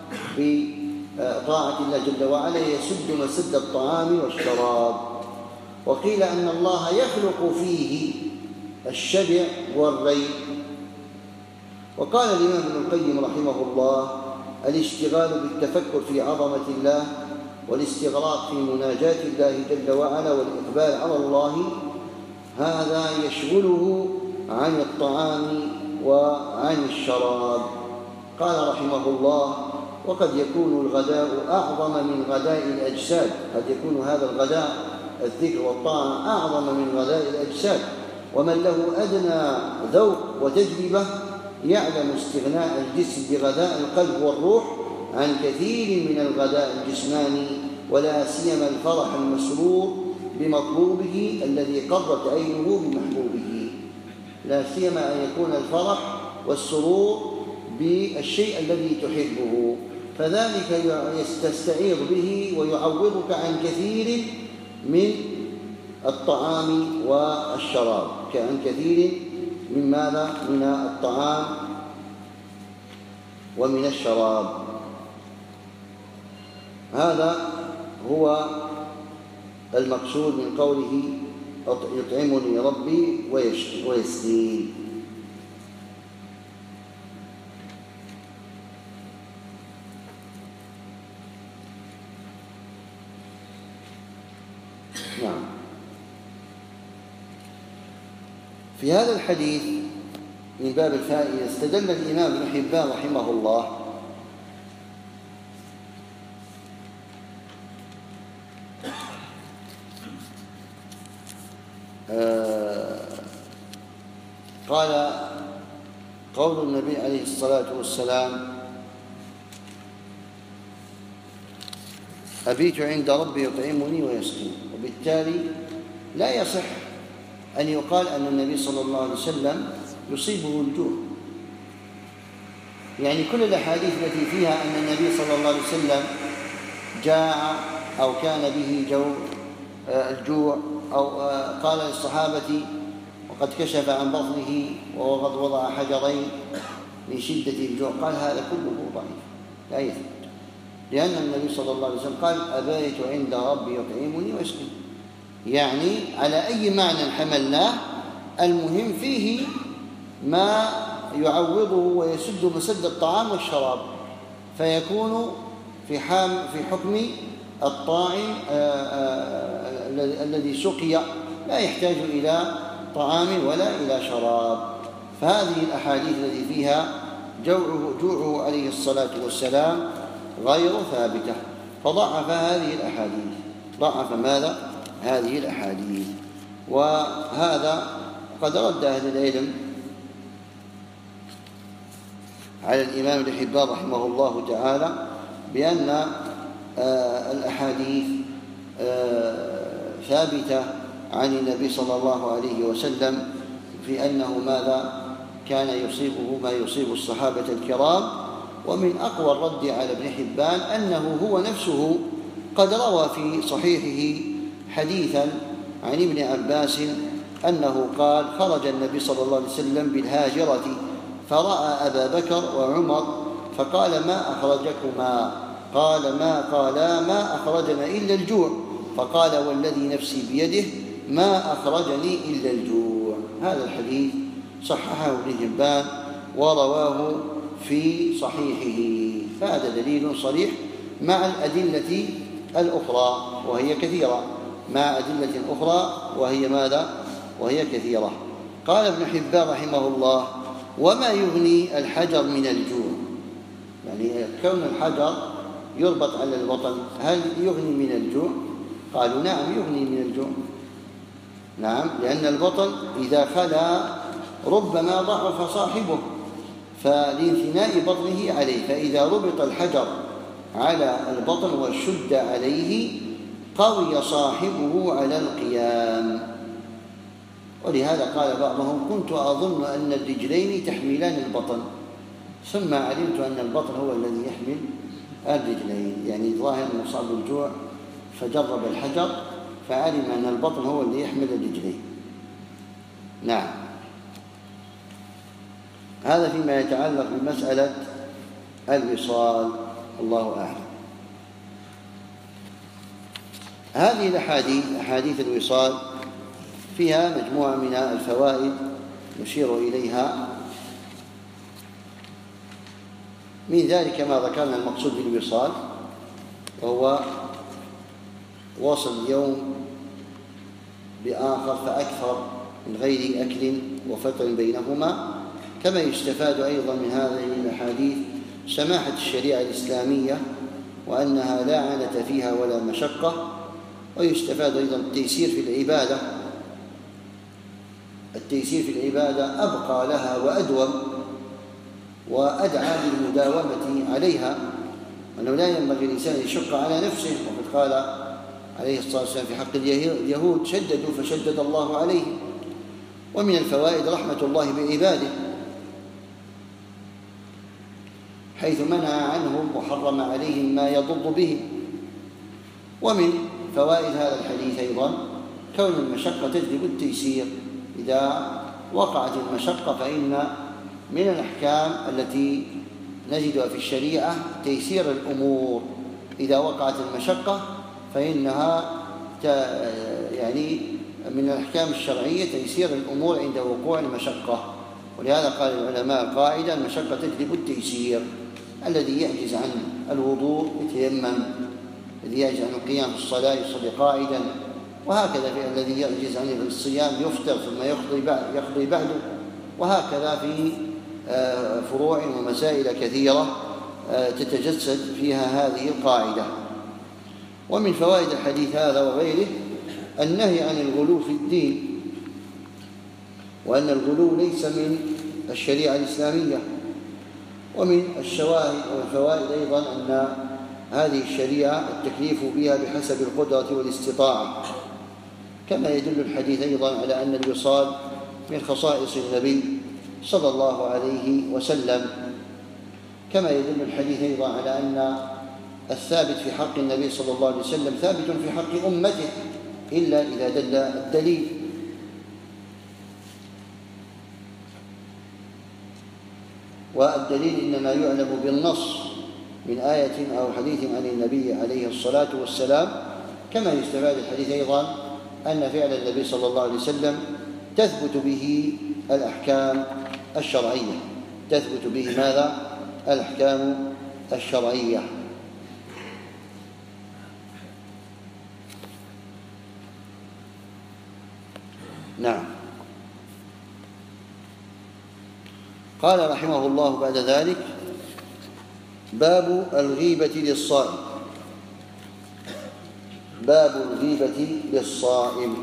بطاعة الله جل وعلا يسد مسد الطعام والشراب. وقيل أن الله يخلق فيه الشبع والري. وقال الإمام ابن القيم رحمه الله الاشتغال بالتفكر في عظمة الله والاستغراق في مناجاة الله جل وعلا والإقبال على الله، هذا يشغله عن الطعام وعن الشراب. قال رحمه الله وقد يكون الغداء أعظم من غداء الأجساد، قد يكون هذا الغداء الذكر والطاعة أعظم من غداء الأجساد، ومن له أدنى ذوق وتجربة يعلم استغناء الجسم بغذاء القلب والروح عن كثير من الغذاء الجسماني، ولا سيما الفرح المسرور بمطلوبه الذي قرت عينه بمحبوبه، لا سيما أن يكون الفرح والسرور بالشيء الذي تحبه، فذلك تستعيض به ويعوضك عن كثير من الطعام والشراب، كعن كثير من ماذا؟ من الطعام ومن الشراب. هذا هو المقصود من قوله يطعمني ربي ويسقين. نعم. في هذا الحديث من باب الفائدة استدل الإمام ابن حبان رحمه الله آه قال قول النبي عليه الصلاة والسلام أبيت عند ربي يطعمني ويسقين، وبالتالي لا يصح أن يقال أن النبي صلى الله عليه وسلم يصيبه الجوع، يعني كل الأحاديث التي فيها أن النبي صلى الله عليه وسلم جاع أو كان به جو الجوع، أو قال للصحابة وقد كشف عن بطنه وقد وضع حجرين من شدة الجوع، قال هذا كله ضعيف لا يثبت. لأن النبي صلى الله عليه وسلم قال أبيت عند ربي يطعمني ويسقيني، يعني على أي معنى حملناه المهم فيه ما يعوضه ويسد مسد الطعام والشراب، فيكون في حام في حكم الطاعم الذي سقي لا يحتاج إلى طعام ولا إلى شراب. فهذه الأحاديث التي فيها جوعه, جوعه عليه الصلاة والسلام غير ثابتة، فضعف هذه الأحاديث، ضعف ماذا؟ هذه الأحاديث. وهذا قد رد أهل العلم على الإمام ابن حبان رحمه الله تعالى بأن الأحاديث ثابتة عن النبي صلى الله عليه وسلم في أنه ماذا كان يصيبه ما يصيب الصحابة الكرام. ومن أقوى الرد على ابن حبان أنه هو نفسه قد روى في صحيحه حديثا عن ابن عباس أنه قال خرج النبي صلى الله عليه وسلم بالهاجرة فرأى أبا بكر وعمر فقال ما أخرجكما؟ قال ما قالا ما أخرجنا إلا الجوع، فقال والذي نفسي بيده ما أخرجني إلا الجوع. هذا الحديث صححه ابن حبان ورواه في صحيحه، فهذا دليل صريح مع الأدلة الأخرى وهي كثيرة، مع أدلة أخرى وهي ماذا؟ وهي كثيرة. قال ابن حبان رحمه الله وما يغني الحجر من الجوع؟ يعني كون الحجر يربط على البطن هل يغني من الجوع؟ قالوا نعم يغني من الجوع، نعم، لأن البطن إذا خلا ربما ضعف صاحبه فلانثناء بطنه عليه، فإذا ربط الحجر على البطن وشد عليه قوي صاحبه على القيام. ولهذا قال بعضهم كنت أظن أن الرجلين تحملان البطن ثم علمت أن البطن هو الذي يحمل الرجلين، يعني ظاهر مصاب الجوع فجرب الحجر فعلم أن البطن هو الذي يحمل الرجلين. نعم، هذا فيما يتعلق بمسألة الوصال، الله أعلم. هذه الأحاديث أحاديث الوصال فيها مجموعة من الفوائد نشير إليها، من ذلك ما ذكرنا المقصود بالوصال وهو وصل اليوم بآخر فأكثر من غير أكل وفتر بينهما. كما يستفاد أيضا من هذه الأحاديث سماحة الشريعة الإسلامية وأنها لا عنة فيها ولا مشقة، ويستفاد أيضا التيسير في العبادة، التيسير في العبادة أبقى لها وأدوم وأدعى بالمداومة عليها، أنه لا ينبغي الإنسان يشق على نفسه، وقد قال عليه الصلاة والسلام في حق اليهود شددوا فشدد الله عليهم. ومن الفوائد رحمة الله بعباده حيث منع عنهم وحرم عليهم ما يضر بهم. ومن فوائد هذا الحديث أيضا كون المشقة تجلب التيسير، إذا وقعت المشقة فإن من الأحكام التي نجدها في الشريعة تيسير الأمور، إذا وقعت المشقة فإنها يعني من الأحكام الشرعية تيسير الأمور عند وقوع المشقة. ولهذا قال العلماء قاعدة المشقة تجلب التيسير، الذي يعجز عن الوضوء يتيمم، الذي يعجز عن القيام في الصلاة يصلي قاعدا، وهكذا في الذي يعجز عن الصيام يفطر ثم يقضي بعد يقضي بعده، وهكذا في فروع ومسائل كثيرة تتجسد فيها هذه القاعدة. ومن فوائد الحديث هذا وغيره النهي عن الغلو في الدين، وأن الغلو ليس من الشريعة الإسلامية. ومن الشواهد والفوائد أيضا أن هذه الشريعة التكليف بها بحسب القدرة والاستطاعة، كما يدل الحديث أيضا على أن الوصال من خصائص النبي صلى الله عليه وسلم، كما يدل الحديث أيضا على أن الثابت في حق النبي صلى الله عليه وسلم ثابت في حق أمته إلا إذا دل الدليل. والدليل إنما يعلم بالنص من آية أو حديث عن النبي عليه الصلاة والسلام، كما يستفاد الحديث أيضا أن فعل النبي صلى الله عليه وسلم تثبت به الأحكام الشرعية، تثبت به ماذا؟ الأحكام الشرعية. نعم. قال رحمه الله بعد ذلك: باب الغيبة للصائم. باب الغيبة للصائم.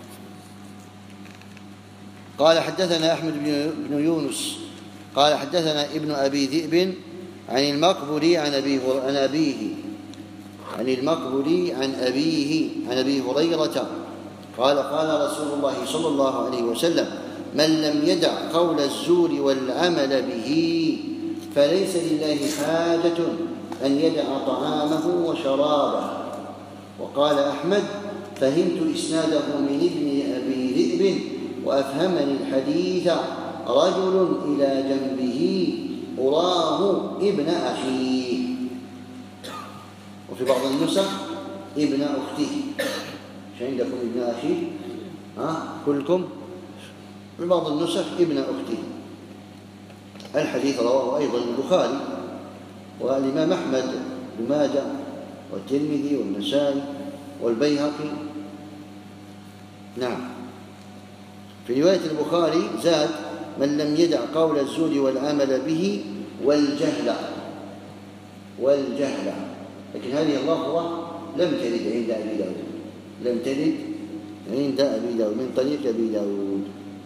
قال حدثنا أحمد بن يونس قال حدثنا ابن أبي ذئب عن المقبري عن عن أبيه عن المقبري عن أبيه عن أبي هريرة قال قال رسول الله صلى الله عليه وسلم: من لم يدع قول الزور والعمل به فليس لله حاجة أن يدع طعامه وشرابه. وقال أحمد: فهمت إسناده من ابن أبي ذئب وأفهمني الحديث رجل إلى جنبه أراه ابن أخيه. وفي بعض النسخ ابن أخته. مش عندكم ابن أخيه؟ ها كلكم؟ في بعض النسخ ابن أخته. الحديث رواه أيضا البخاري والإمام أحمد بن ماجه والترمذي والنسائي والبيهقي. نعم. في رواية البخاري زاد: من لم يدع قول الزور والعمل به والجهل والجهل. لكن هذه اللفظة لم ترد عند أبي داود، لم ترد عند أبي داود من طريق أبي داود.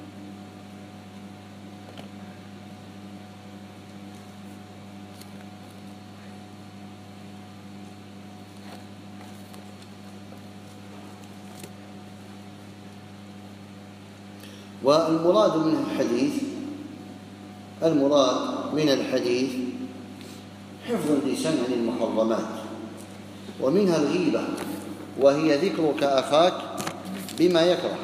والمراد من الحديث المراد من الحديث حفظ اللسان عن المحرمات، ومنها الغيبة، وهي ذكرك أخاك بما يكره.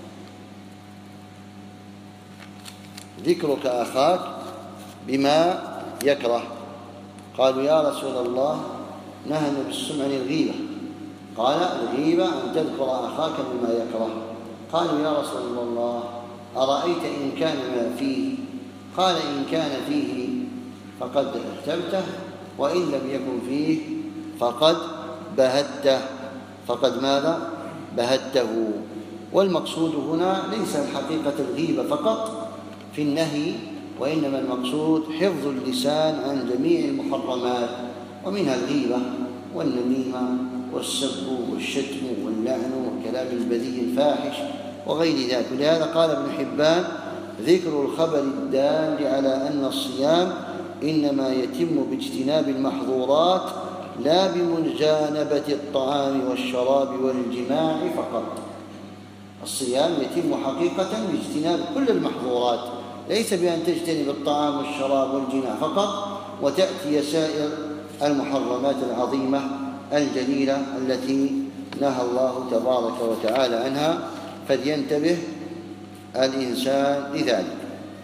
ذكرك أخاك بما يكره. قالوا: يا رسول الله نهى النبي صلى الله عليه وسلم عن الغيبة. قال: الغيبة أن تذكر أخاك بما يكره. قالوا: يا رسول الله أرأيت إن كان ما فيه؟ قال: إن كان فيه فقد اغتبته، وإن لم يكن فيه فقد بهته. فقد ماذا؟ بهته. والمقصود هنا ليس الحقيقة الغيبة فقط في النهي، وإنما المقصود حفظ اللسان عن جميع المحرمات، ومنها الغيبة والنميمة والسب والشتم واللعن والكلام البذيء الفاحش وغير ذلك. ولهذا قال ابن حبان: ذكر الخبر الدال على أن الصيام إنما يتم باجتناب المحظورات لا بمجانبة الطعام والشراب والجماع فقط. الصيام يتم حقيقة باجتناب كل المحظورات، ليس بأن تجتنب الطعام والشراب والجماع فقط وتأتي سائر المحرمات العظيمة الجليلة التي نهى الله تبارك وتعالى عنها، فلينتبه الإنسان لذلك.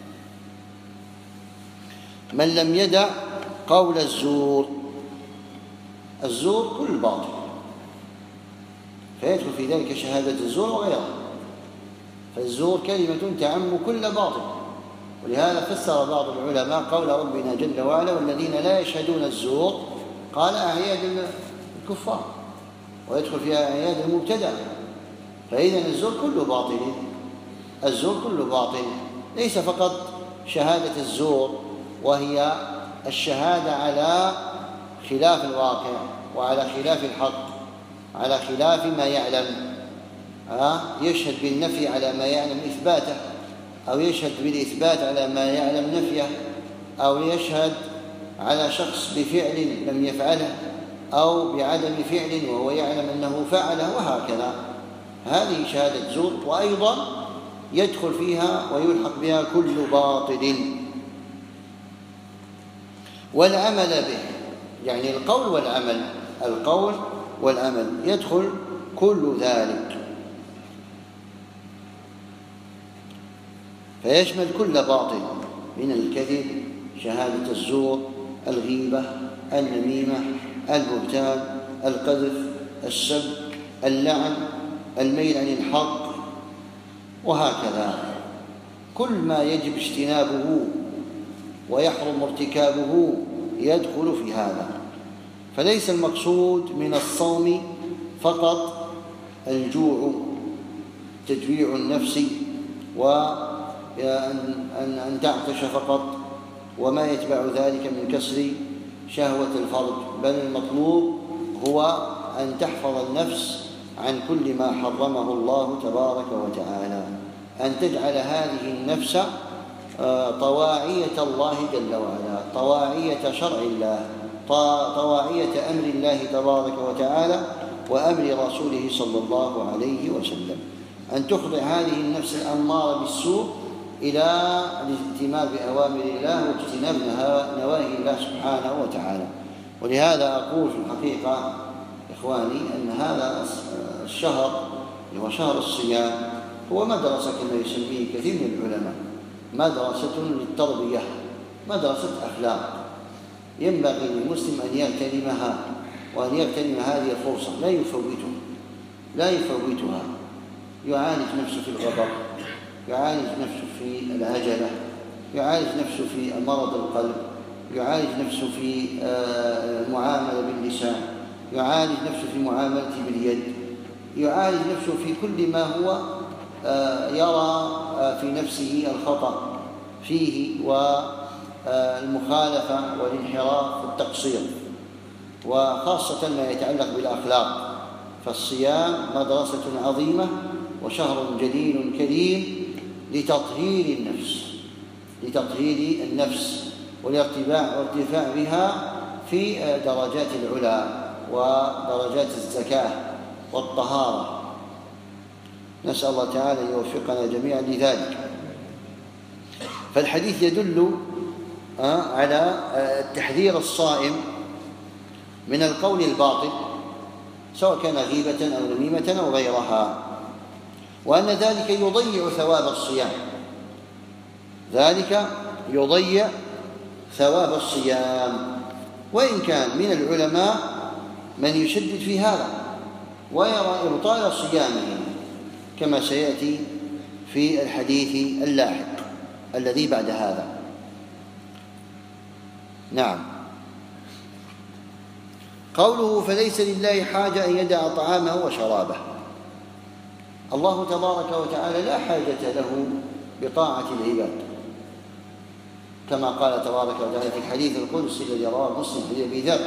من لم يدع قول الزور. الزور كل باطل، فيدخل في ذلك شهادة الزور وغيرها. فالزور كلمة تعم كل باطل، ولهذا فسر بعض العلماء قول ربنا جل وعلا: والذين لا يشهدون الزور، قال أعياد الكفار، ويدخل فيها أعياد المبتدع. فإذا الزور كله باطل، الزور كله باطل، ليس فقط شهادة الزور وهي الشهادة على خلاف الواقع وعلى خلاف الحق، على خلاف ما يعلم. يشهد بالنفي على ما يعلم إثباته، أو يشهد بالإثبات على ما يعلم نفيه، أو يشهد على شخص بفعل لم يفعله أو بعدم فعل وهو يعلم أنه فعله، وهكذا. هذه شهادة زور، وأيضا يدخل فيها ويلحق بها كل باطل. والعمل به، يعني القول والعمل، القول والعمل يدخل كل ذلك، فيشمل كل باطل من الكذب، شهادة الزور، الغيبة، النميمة، البهتان، القذف، السب، اللعن، الميل عن الحق، وهكذا كل ما يجب اجتنابه ويحرم ارتكابه يدخل في هذا. فليس المقصود من الصوم فقط الجوع، تجويع النفس، وأن تعطش فقط وما يتبع ذلك من كسر شهوة الفرج، بل المطلوب هو أن تحفظ النفس عن كل ما حرمه الله تبارك وتعالى، أن تجعل هذه النفس طواعية الله جل وعلا، طواعية شرع الله، طواعية أمر الله تبارك وتعالى وأمر رسوله صلى الله عليه وسلم، أن تخضع هذه النفس الأمارة بالسوء إلى الاهتمام بأوامر الله واجتناب نواهي الله سبحانه وتعالى. ولهذا أقول في الحقيقة إخواني أن هذا الشهر هو شهر الصيام، هو مدرسة كما يسميه كثير من العلماء، مدرسة للتربية، مدرسة أخلاق، ينبغي للمسلم أن يغتنمها وأن يغتنم هذه الفرصة، لا يفوتها لا يفوتها يعالج نفسه في الغضب، يعالج نفسه في العجلة، يعالج نفسه في مرض القلب، يعالج نفسه في المعاملة باللسان، يعالج نفسه في معاملته باليد، يعالج نفسه في كل ما هو يرى في نفسه الخطأ فيه والمخالفة والانحراف والتقصير، وخاصة ما يتعلق بالأخلاق. فالصيام مدرسة عظيمة وشهر جليل كريم لتطهير النفس لتطهير النفس والارتفاع والارتفاع بها في درجات العلا ودرجات الزكاة والطهارة. نسأل الله تعالى أن يوفقنا جميعا لذلك. فالحديث يدل على تحذير الصائم من القول الباطل سواء كان غيبة أو نميمة أو غيرها، وأن ذلك يضيع ثواب الصيام، ذلك يضيع ثواب الصيام. وإن كان من العلماء من يشدد في هذا ويرى إبطال صيامه كما سيأتي في الحديث اللاحق الذي بعد هذا. نعم. قوله فليس لله حاجة أن يدع طعامه وشرابه، الله تبارك وتعالى لا حاجة له بطاعة العباد، كما قال تبارك وتعالى في الحديث القدسي الذي رواه مسلم في أبي ذر: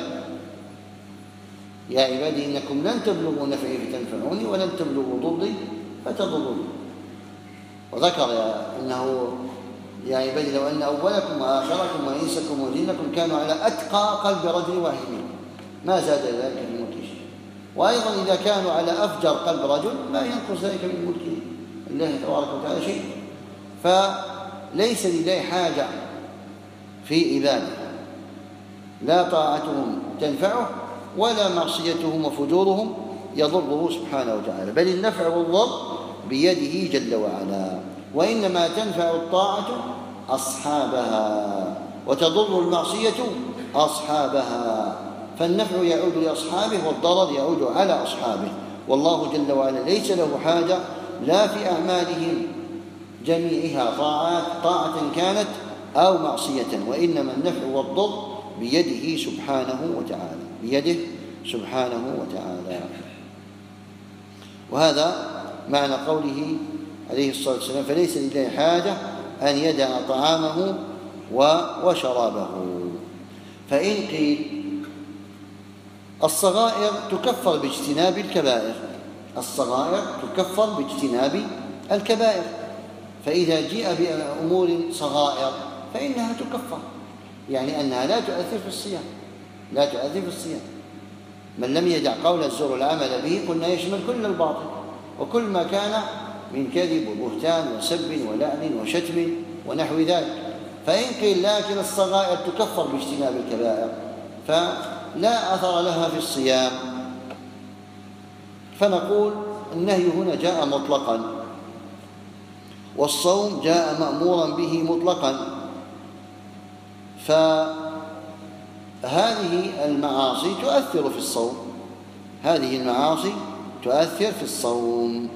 يا عبادي إنكم لن تبلغوا نفعي فتنفعوني ولن تبلغوا ضري فتضروني. وذكر أنه يا عبادي لو أن أولكم وآخركم وإنسكم وجنكم كانوا على أتقى قلب رجل واحد ما زاد ذلك في ملكه شيء. وأيضا إذا كانوا على أفجر قلب رجل ما ينقص ذلك من ملكه الله تبارك وتعالى شيء. فليس لله حاجة في عباده، لا طاعتهم تنفعه ولا معصيتهم وفجورهم يضره سبحانه وتعالى، بل النفع والضر بيده جل وعلا، وإنما تنفع الطاعة أصحابها وتضر المعصية أصحابها، فالنفع يعود لأصحابه والضرر يعود على أصحابه. والله جل وعلا ليس له حاجة لا في أعمالهم جميعها طاعات طاعة كانت أو معصية، وإنما النفع والضر بيده سبحانه وتعالى بيده سبحانه وتعالى. وهذا معنى قوله عليه الصلاة والسلام فليس لله حاجة أن يدع طعامه وشرابه. فإن قيل الصغائر تكفر باجتناب الكبائر، الصغائر تكفر باجتناب الكبائر، فإذا جيء بأمور صغائر فإنها تكفر، يعني أنها لا تؤثر في الصيام لا تؤثر في الصيام. من لم يدع قول الزور والعمل به قلنا يشمل كل الباطل وكل ما كان من كذب وبهتان وسب ولعن وشتم ونحو ذلك. فإن قيل لكن الصغائر تكفر باجتناب الكبائر فلا أثر لها في الصيام، فنقول النهي هنا جاء مطلقا والصوم جاء مأمورا به مطلقا، هذه المعاصي تؤثر في الصوم، هذه المعاصي تؤثر في الصوم،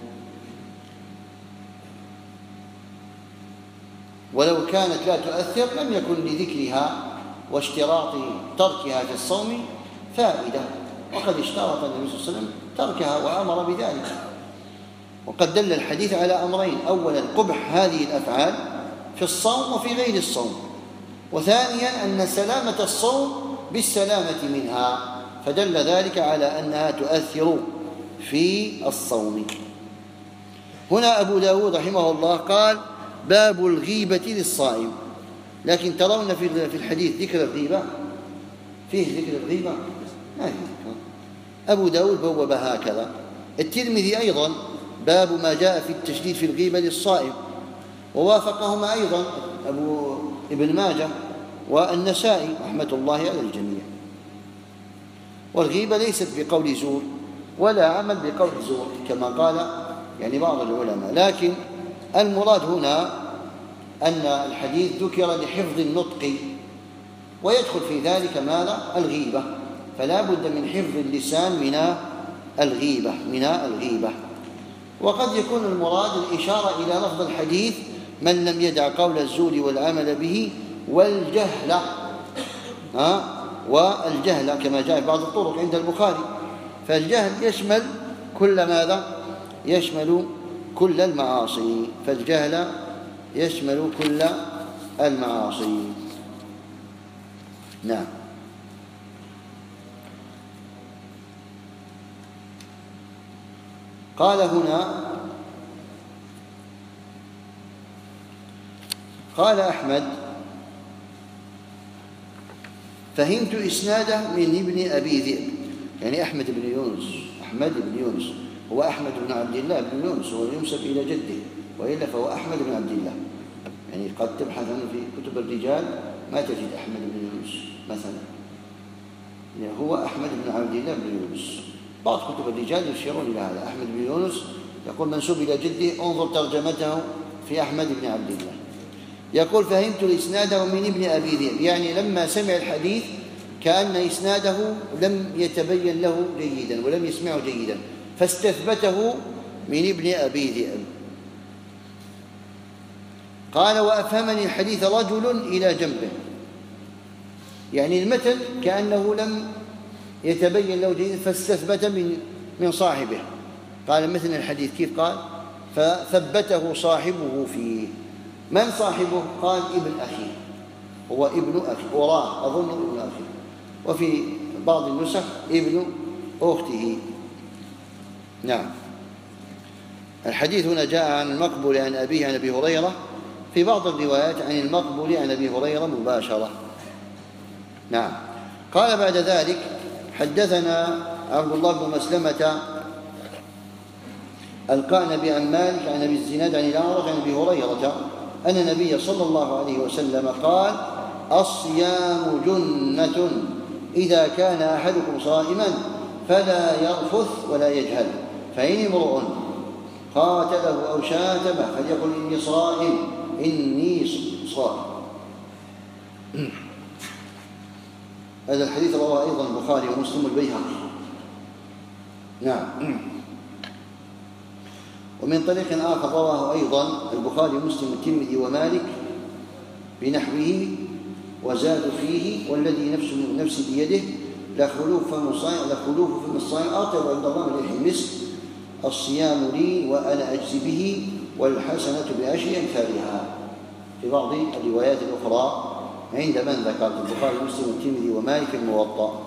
ولو كانت لا تؤثر لم يكن لذكرها واشتراط تركها في الصوم فائدة، وقد اشترط النبي صلى الله عليه وسلم تركها وأمر بذلك. وقد دل الحديث على أمرين: أولا قبح هذه الأفعال في الصوم وفي غير الصوم، وثانيا أن سلامة الصوم بالسلامة منها، فدل ذلك على أنها تؤثر في الصوم. هنا أبو داود رحمه الله قال: باب الغيبة للصائم. لكن ترون في الحديث ذكر الغيبة؟ فيه ذكر الغيبة؟ ما فيه ذكر. أبو داود بوب هكذا. الترمذي أيضا باب ما جاء في التشديد في الغيبة للصائم، ووافقهما أيضا أبو ابن ماجه والنسائي رحمة الله على الجميع. والغيبة ليست بقول زور ولا عمل بقول زور كما قال يعني بعض العلماء، لكن المراد هنا أن الحديث ذكر لحفظ النطق، ويدخل في ذلك ماذا؟ الغيبة، فلا بد من حفظ اللسان من الغيبة من الغيبة. وقد يكون المراد الإشارة إلى لفظ الحديث: من لم يدع قول الزور والعمل به والجهل، ها والجهل كما جاء في بعض الطرق عند البخاري. فالجهل يشمل كل ماذا؟ يشمل كل المعاصي، فالجهل يشمل كل المعاصي. نعم. قال هنا: قال أحمد: فهمت إسناده من ابن أبي ذئب، يعني أحمد بن يونس، أحمد بن يونس هو أحمد بن عبد الله بن يونس، هو ينسب إلى جده، وإلا فهو أحمد بن عبد الله. يعني قد تبحث عنه في كتب الرجال ما تجد أحمد بن يونس مثلا، يعني هو أحمد بن عبد الله بن يونس. بعض كتب الرجال يشيرون إلى هذا، أحمد بن يونس يقول منسوب إلى جده، انظر ترجمته في أحمد بن عبد الله. يقول: فهمت إسناده من ابن أبي ذئب، يعني لما سمع الحديث كأن إسناده لم يتبين له جيدا ولم يسمعه جيدا، فاستثبته من ابن أبي ذئب. قال: وأفهمني الحديث رجل إلى جنبه، يعني المتن كأنه لم يتبين له جيدا فاستثبت من من صاحبه. قال: مثل الحديث كيف؟ قال: فثبته صاحبه فيه. من صاحبه؟ قال: ابن أخيه، هو ابن أخي، وراه أظن ابن أخي، وفي بعض النسخ ابن أخته. نعم. الحديث هنا جاء عن المقبول عن أبيه عن أبي هريرة، في بعض الروايات عن المقبول عن أبي هريرة مباشرة. نعم. قال بعد ذلك: حدثنا عبد الله بن مسلمة القعنبي عن مالك عن أبي الزناد عن الأعرج عن أبي هريرة أن النبي صلى الله عليه وسلم قال: الصيام جنة إذا كان أحدكم صائما فلا يرفث ولا يجهل، فإن امرؤ قاتله أو شاتمه فليقل إني صائم إني صائم. هذا الحديث رواه أيضا البخاري ومسلم والبيهقي. نعم. ومن طريق آخر رواه أيضا البخاري ومسلم والترمذي ومالك بنحوه وزاد فيه: والذي نفس نفسي بيده لخلوف فم الصائم لخلوف فم الصائم أطيب عند الله من ريح المسك، الصيام لي وأنا أجزي به والحسنة بعشر أمثالها. في بعض الروايات الأخرى عند من ذكرت البخاري ومسلم والترمذي ومالك في الموطأ.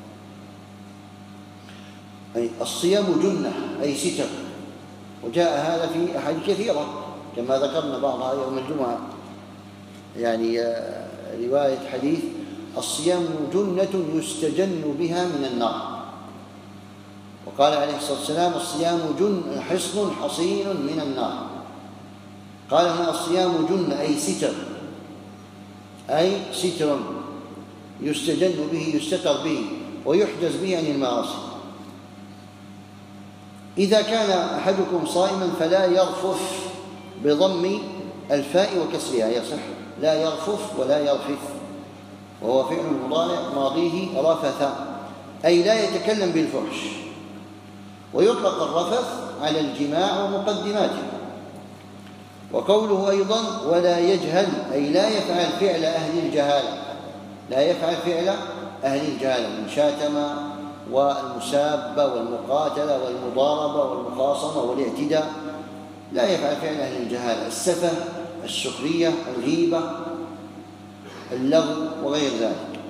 أي الصيام جنة أي ستر، وجاء هذا في أحاديث كثيرة كما ذكرنا بعضها يوم الجمعة، يعني رواية حديث: الصيام جنة يستجن بها من النار. وقال عليه الصلاة والسلام: الصيام جن حصن حصين من النار. قال هنا: الصيام جنة أي ستر، أي ستر يستجن به يستتر به ويحجز به عن المعاصي. إذا كان أحدكم صائما فلا يرفث بضم الفاء وكسرها، يصح لا يرفث ولا يرفث، وهو فعل مضارع ماضيه رفث، أي لا يتكلم بالفحش. ويطلق الرفث على الجماع ومقدماته. وقوله أيضا ولا يجهل، أي لا يفعل فعل أهل الجهالة، لا يفعل فعل أهل الجهالة من شاتم والمسابة والمقاتلة والمضاربة والمخاصمة والاعتداء، لا يفعل فعل أهل الجهالة، السفه، السخرية، الغيبة، اللغو وغير ذلك.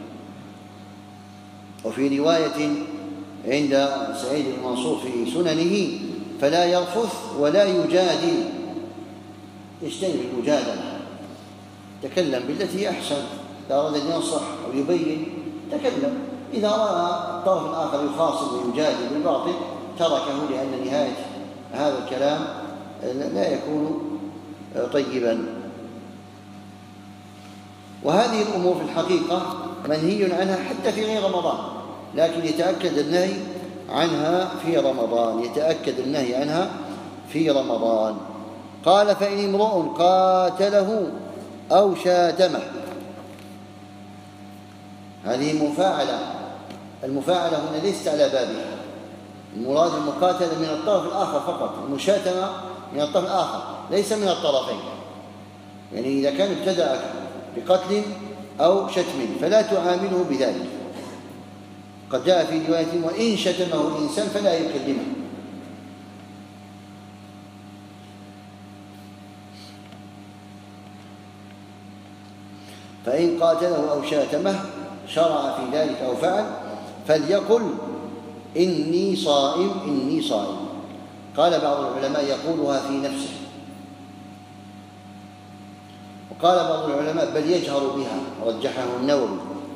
وفي رواية عند سعيد بن منصور في سننه فلا يرفث ولا يجادل، يجتنب المجادلة، تكلم بالتي أحسن، إذا أراد أن ينصح أو يبين تكلم، إذا رأى الطرف الآخر يخاصم ويجادل بالباطل تركه، لأن نهاية هذا الكلام لا يكون طيبا. وهذه الأمور في الحقيقة منهي عنها حتى في غير رمضان، لكن يتأكد النهي عنها في رمضان، يتأكد النهي عنها في رمضان. قال فإن امرؤ قاتله أو شاتمه، هذه مفاعلة، المفاعلة هنا ليست على بابها، المراد المقاتلة من الطرف الآخر فقط، المشاتمة من الطرف الآخر ليس من الطرفين. يعني إذا كان ابتدأ بقتل أو شتم فلا تعامله بذلك. قد جاء في رواية وإن شتمه الإنسان فلا يكلمه. فإن قاتله أو شاتمه شرع في ذلك أو فعل فليقل إني صائم إني صائم. قال بعض العلماء يقولها في نفسه، وقال بعض العلماء بل يجهر بها، رجحه النووي.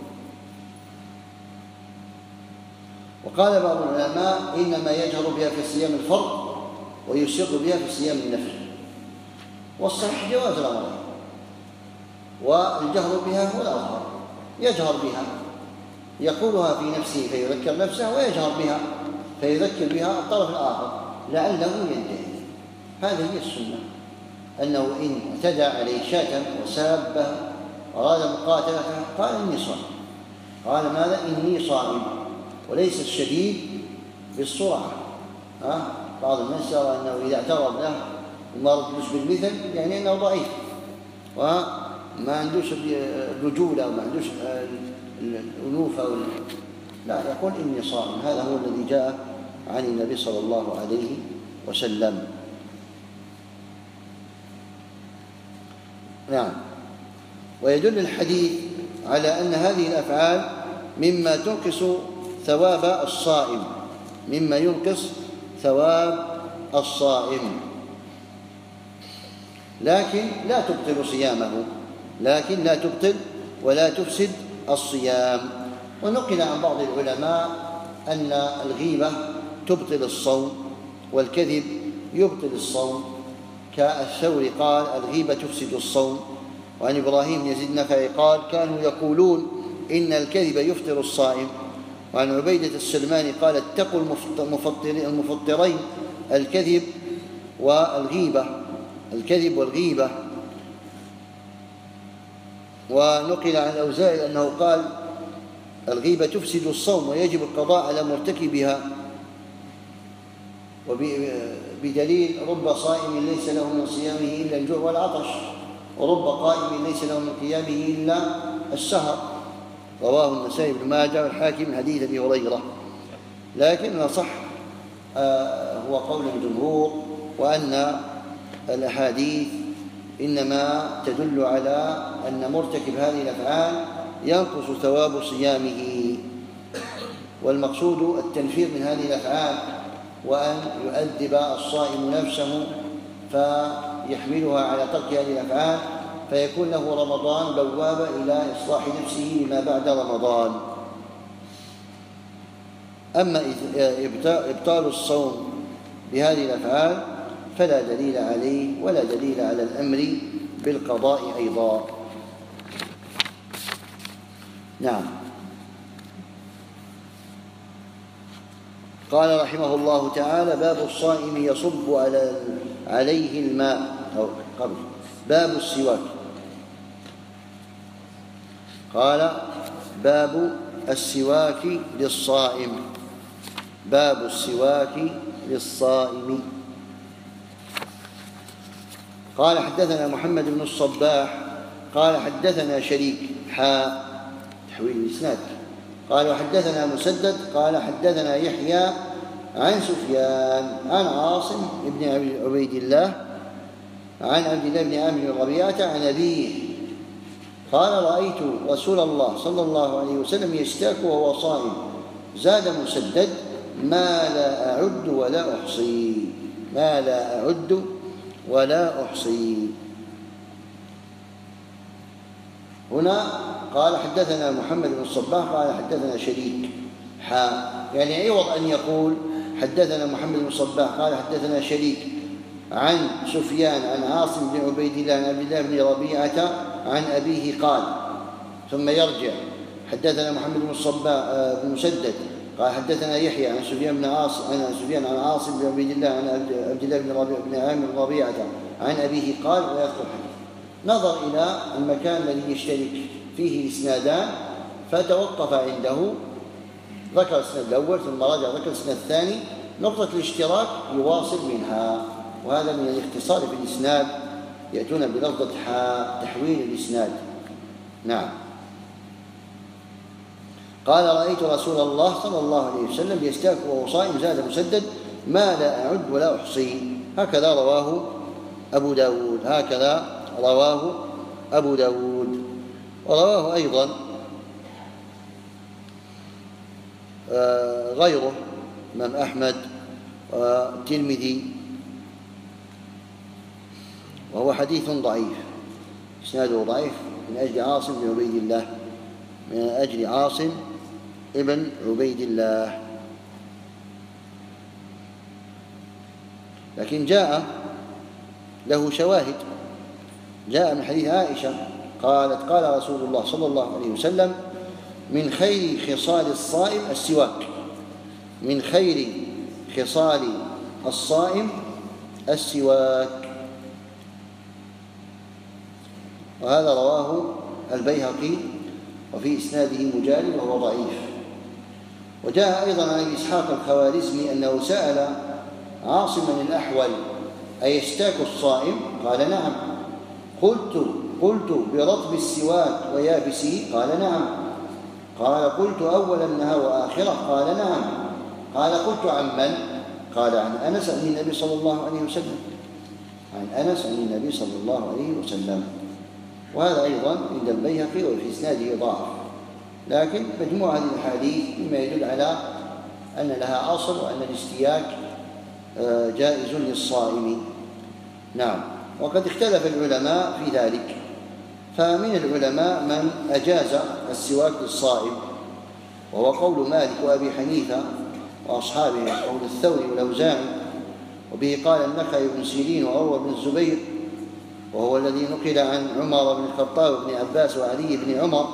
وقال بعض العلماء إنما يجهر بها في صيام الفرض ويسر بها في صيام النفل. والصحيح جواز الأمرين، والجهر بها هو الأظهر، يجهر بها يقولها في نفسه فيذكر نفسه، ويجهر بها فيذكر بها الطرف الآخر لعله ينتهي. هذه هي السنة، أنه إن اعتدى عليه شاتم وسابه وأراد مقاتلته قال إني صائم، قال ماذا؟ إني صائم، وليس الشديد بالسرعة. ها؟ بعض الناس يرى أنه إذا اعترض له وما ردش بالمثل يعني أنه ضعيف وما عندوش الرجولة وما عندوش الأنوثة، لا، يقول إني صائم. هذا هو الذي جاء عن النبي صلى الله عليه وسلم. نعم. ويدل الحديث على أن هذه الأفعال مما تنقص ثواب الصائم، مما ينقص ثواب الصائم، لكن لا تبطل صيامه، لكن لا تبطل ولا تفسد الصيام. ونقل عن بعض العلماء أن الغيبة تبطل الصوم والكذب يبطل الصوم، كالثوري قال الغيبة تفسد الصوم. وعن إبراهيم يزيد النخعي قال كانوا يقولون إن الكذب يفطر الصائم. وعن عبيدة السلماني قال اتقوا المفطرين الكذب والغيبة، الكذب والغيبة. ونقل عن الأوزاعي أنه قال الغيبة تفسد الصوم ويجب القضاء على مرتكبها، وبدليل رب صائم ليس له من صيامه إلا الجوع والعطش، ورب قائم ليس له من قيامه إلا السهر. رواه النسائي بن ماجه والحاكم من حديث أبي هريرة. لكن الأصح هو قول الجمهور، وأن الأحاديث إنما تدل على أن مرتكب هذه الأفعال ينقص ثواب صيامه، والمقصود التنفير من هذه الأفعال، وأن يؤدب الصائم نفسه فيحملها على ترك هذه الأفعال، فيكون له رمضان بوابة إلى إصلاح نفسه لما بعد رمضان. أما إبطال الصوم بهذه الأفعال فلا دليل عليه ولا دليل على الأمر بالقضاء أيضا. نعم. قال رحمه الله تعالى باب الصائم يصب على عليه الماء، أو قبل باب السواك. قال باب السواك للصائم. باب السواك للصائم. قال حدثنا محمد بن الصباح قال حدثنا شريك حاء تحويل الإسناد. قال وحدثنا مسدد قال حدثنا يحيى عن سفيان عن عاصم بن عبيد الله عن عبد الله بن عامر بن ربيعة عن أبيه قال رأيت رسول الله صلى الله عليه وسلم يشتاك وهو صائم. زاد مسدد ما لا أعد ولا أحصي. ما لا أعد ولا أحصي. هنا قال حدثنا محمد بن الصباح قال حدثنا شريك حاء، يعني عوض أن يقول حدثنا محمد بن الصباح قال حدثنا شريك عن سفيان عن عاصم بن عبيد الله عن عبد الله بن ربيعة عن أبيه قال، ثم يرجع حدثنا محمد بن الصباح بن مسدد قال حدثنا يحيى عن سفيان بن عاصم عن سفيان عن عاصم بن عبيد الله عن عبد الله بن ربيعة بن عامر بن ربيعة عن أبيه قال ويذكر حديث. نظر إلى المكان الذي يشترك فيه إسنادان فتوقف عنده، ذكر الإسناد الأول ثم رجع ذكر الإسناد الثاني، نقطة الاشتراك يواصل منها، وهذا من الاختصار في الإسناد، يأتون بلفظة حاء تحويل الإسناد. نعم. قال رأيت رسول الله صلى الله عليه وسلم يستاك وهو صائم. زاد مسدد ما لا أعد ولا أحصي. هكذا رواه أبو داود. هكذا رواه أبو داود. ورواه أيضا غيره إمام أحمد والترمذي، وهو حديث ضعيف، إسناده ضعيف من أجل عاصم بن عبيد الله من أجل عاصم ابن عبيد الله. لكن جاء له شواهد. جاء من حديث عائشة قالت قال رسول الله صلى الله عليه وسلم من خير خصال الصائم السواك. من خير خصال الصائم السواك. وهذا رواه البيهقي وفي إسناده مجالد وهو ضعيف. وجاء أيضا عن أبي إسحاق الخوارزمي أنه سأل عاصما الأحول أيشتاك الصائم؟ قال نعم. قلت قلت برطب السواك ويابسه؟ قال نعم. قال قلت أول النهار وآخرة؟ قال نعم. قال قلت عن من؟ قال عن أنس عن النبي صلى الله عليه وسلم. عن أنس عن النبي صلى الله عليه وسلم. وهذا أيضا عند البيهقي وفي إسناده ضعف، لكن مجموع هذه الأحاديث مما يدل على أن لها أصل وأن الاستياك جائز للصائم. نعم. وقد اختلف العلماء في ذلك، فمن العلماء من أجاز السواك للصائم، وهو قول مالك وأبي حنيفة وأصحابه، قول الثوري والأوزاعي، وبه قال النخعي بن سيرين وعروة بن الزبير، وهو الذي نقل عن عمر بن الخطاب وابن عباس وعلي بن عمر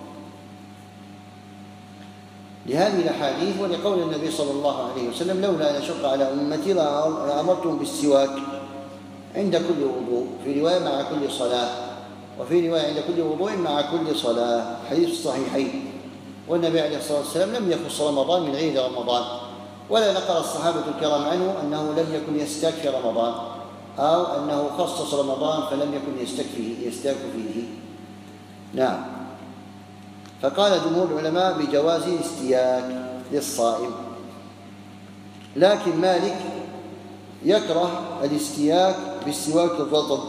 لهذه الأحاديث، ولقول النبي صلى الله عليه وسلم لولا أن أشق على أمتي لأمرتهم بالسواك عند كل وضوء، في رواية مع كل صلاة، وفي رواية عند كل وضوء مع كل صلاة، حديث الصحيحين. والنبي عليه الصلاة والسلام لم يخص رمضان من غير رمضان، ولا نقل الصحابة الكرام عنه أنه لم يكن يستاك في رمضان، أو أنه خصص رمضان فلم يكن يستاك فيه, يستاك فيه. نعم. فقال جمهور العلماء بجواز الاستياك للصائم، لكن مالك يكره الاستياك بالسواك الرطب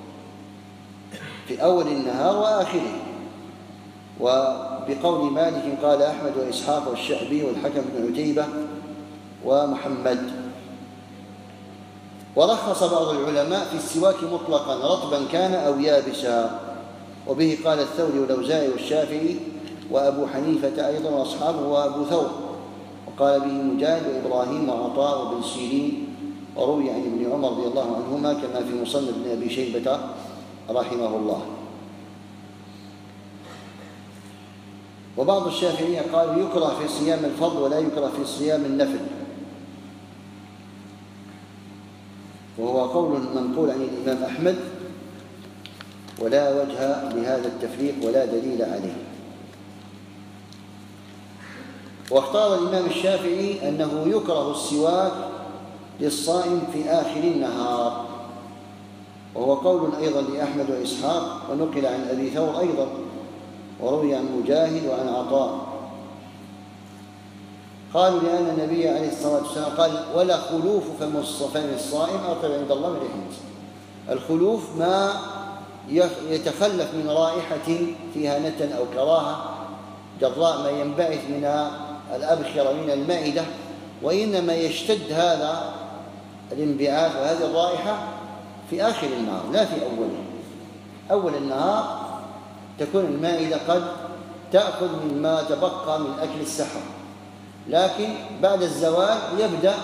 في أول النهار وآخره. وبقول مالك قال أحمد وإسحاق والشعبي والحكم بن عتيبة ومحمد. ورخص بعض العلماء في السواك مطلقا رطبا كان أو يابسا، وبه قال الثوري والأوزاعي والشافعي وأبو حنيفة أيضا وأصحابه وأبو ثور، وقال به مجاهد وإبراهيم وعطاء وابن سيرين، وروي عن ابن عمر رضي الله عنهما كما في مصنف ابن أبي شيبة رحمه الله. وبعض الشافعية قالوا يكره في صيام الفرض ولا يكره في صيام النفل، وهو قول منقول عن الإمام أحمد، ولا وجه لهذا التفريق ولا دليل عليه. واختار الإمام الشافعي أنه يكره السواك للصائم في آخر النهار، وهو قول أيضا لأحمد وإسحاق، ونقل عن أبي ثور أيضا، وروي عن مجاهد وعن عطاء. قالوا لأن النبي عليه الصلاة والسلام قال: ولا خلوف فم الصائم أطيب عند الله من ريح المسك. الخلوف ما يتخلف من رائحة فيها نتن أو كراهة جراء ما ينبعث من الأبخرة من المعدة، وإنما يشتد هذا الانبعاث وهذه الرائحة في آخر النهار لا في أوله. أول النهار تكون المائدة قد تأخذ مما تبقى من أكل السحر، لكن بعد الزوال يبدأ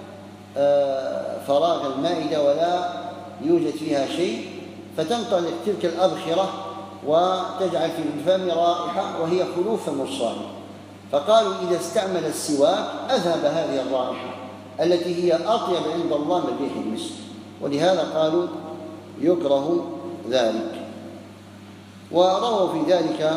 فراغ المائدة ولا يوجد فيها شيء، فتنطلق تلك الأبخرة وتجعل في الفم رائحة وهي خلوف فم الصائم. فقالوا إذا استعمل السواك أذهب هذه الرائحة التي هي أطيب عند الله من ريح المسك، ولهذا قالوا يكره ذلك. ورووا في ذلك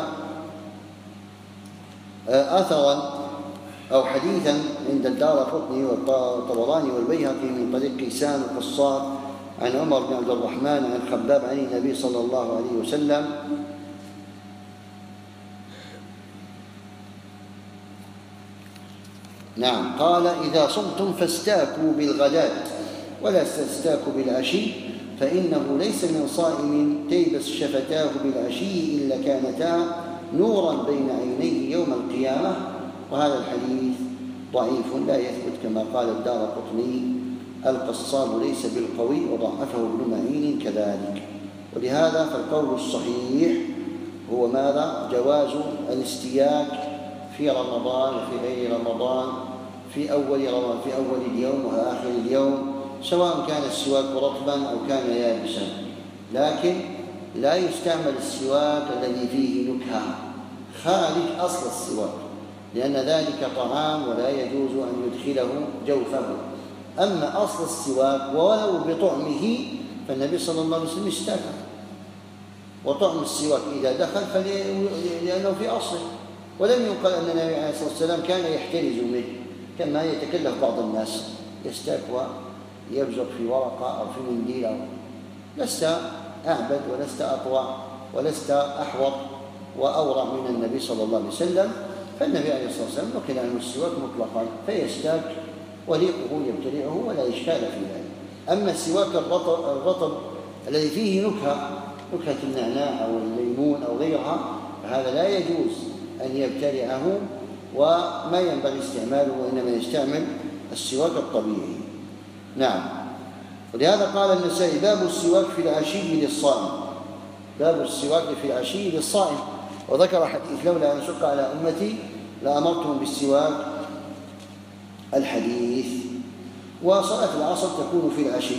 أثرا أو حديثا عند الدارقطني والطبراني والبيهقي من طريق كيسان القصار عن عمر بن عبد الرحمن عن خباب عن النبي صلى الله عليه وسلم نعم قال: إذا صمتم فاستاكوا بالغداة ولا تستاكوا بالعشي، فإنه ليس من صائم تيبس شفتاه بالعشي إلا كانتا نورا بين عينيه يوم القيامة. وهذا الحديث ضعيف لا يثبت كما قال الدارقطني، القصاب ليس بالقوي، وضعفه ابن معين كذلك. ولهذا فالقول الصحيح هو ماذا؟ جواز الاستياك في رمضان وفي غير رمضان، في أول رمضان في أول اليوم وآخر اليوم، سواء كان السواك رطبا أو كان يابسا، لكن لا يستعمل السواك الذي فيه نكهة خارج أصل السواك، لأن ذلك طعام ولا يجوز أن يدخله جوفه. أما أصل السواك ولو بطعمه فالنبي صلى الله عليه وسلم استاك، وطعم السواك إذا دخل فلأنه في أصله، ولم يقل أن النبي عليه الصلاة والسلام كان يحترز منه كما يتكلف بعض الناس، يستاك ويبزق في ورقة أو في منديل أو. لست أعبد ولست أطوع ولست أحوط وأورع من النبي صلى الله عليه وسلم. فالنبي عليه الصلاة والسلام نقل عنه السواك مطلقا، فيستاك وريقه يبتلعه ولا إشكال في ذلك. أما السواك الرطب, الرطب الذي فيه نكهة نكهة النعناع أو الليمون أو غيرها، فهذا لا يجوز أن يبتلعه وما ينبغي استعماله، وإنما يستعمل السواك الطبيعي. نعم. ولهذا قال النسائي: باب السواك في العشي للصائم، باب السواك في العشي للصائم. وذكر حديث: لولا أن أشق على أمتي لأمرتهم بالسواك الحديث. وصلاة العصر تكون في العشي،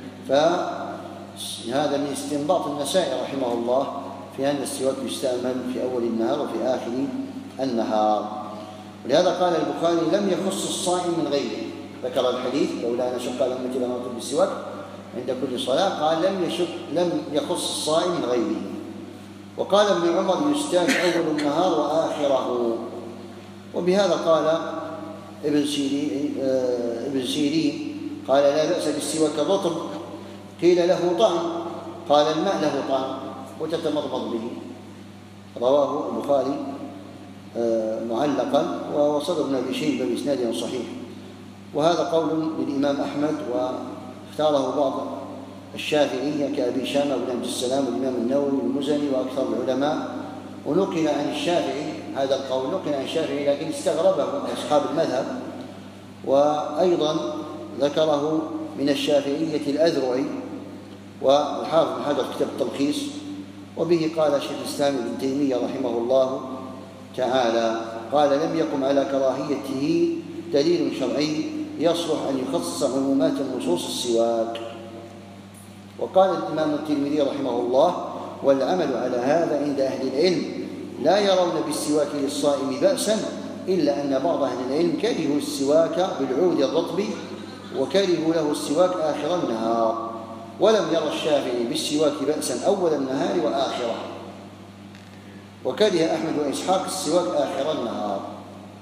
فهذا من استنباط النسائي رحمه الله في أن السواك يستعمل في أول النهار وفي آخر النهار. ولهذا قال البخاري: لم يخص الصائم من غيره. ذكر الحديث: لولا أن أشق على أمتي لأمرتهم بالسواك عند كل صلاة، قال لم يشق لم يخص الصائم من غيره. وقال ابن عمر: يستاك أول النهار وآخره. وبهذا قال ابن سيرين, ابن سيرين قال: لا بأس بالسواك الرطب. قيل: له طعم؟ قال: الماء له طعم وتتمضمض به. رواه البخاري معلقا، ووصل ابن أبي شيبة بإسناد صحيح. وهذا قول للإمام أحمد، واختاره بعض الشافعية كأبي شامة بن عبد السلام والإمام النووي والمزني وأكثر العلماء. ونقل عن الشافعي هذا القول، نقل عن الشافعي لكن استغربه أصحاب المذهب، وأيضا ذكره من الشافعية الأذرعي والحافظ بن حجر كتاب التلخيص. وبه قال شيخ الإسلام ابن تيمية رحمه الله تعالى، قال: لم يقم على كراهيته دليل شرعي يصلح أن يخصص عمومات النصوص السواك. وقال الإمام الترمذي رحمه الله: والعمل على هذا عند أهل العلم لا يرون بالسواك للصائم بأسا، إلا أن بعض أهل العلم كرهوا السواك بالعود الرطب وكرهوا له السواك آخر النهار، ولم يرى الشافعي بالسواك بأسا أول النهار وآخره، وكره أحمد وإسحاق السواك آخر النهار.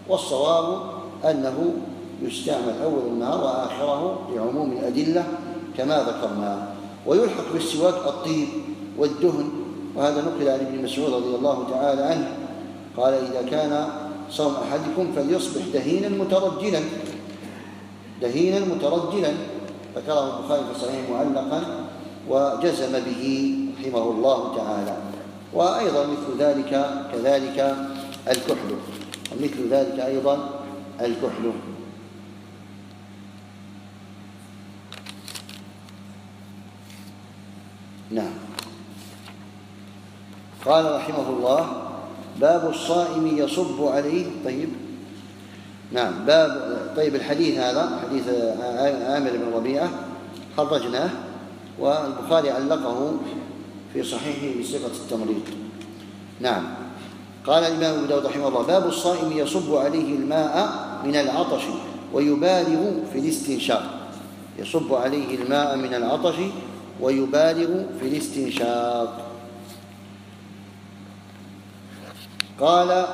والصواب أنه يستعمل أول النهار وآخره لعموم الأدلة كما ذكرنا. ويلحق بالسواك الطيب والدهن، وهذا نقل عن ابن مسعود رضي الله تعالى عنه قال: إذا كان صوم أحدكم فليصبح دهينا مترجلا دهينا مترجلا ذكره البخاري في صحيحه معلقا وجزم به رحمه الله تعالى. وأيضا مثل ذلك كذلك الكحل، ومثل ذلك أيضا الكحل. نعم. قال رحمه الله: باب الصائم يصب عليه. طيب نعم باب طيب الحديث هذا حديث عامر بن ربيعة خرجناه، والبخاري علقه في صحيحه بصيغة التمريض. نعم. قال الإمام أبو داود رحمه الله: باب الصائم يصب عليه الماء من العطش ويبالغ في الاستنشاق. يصب عليه الماء من العطش ويبالغ في الاستنشاق. قال: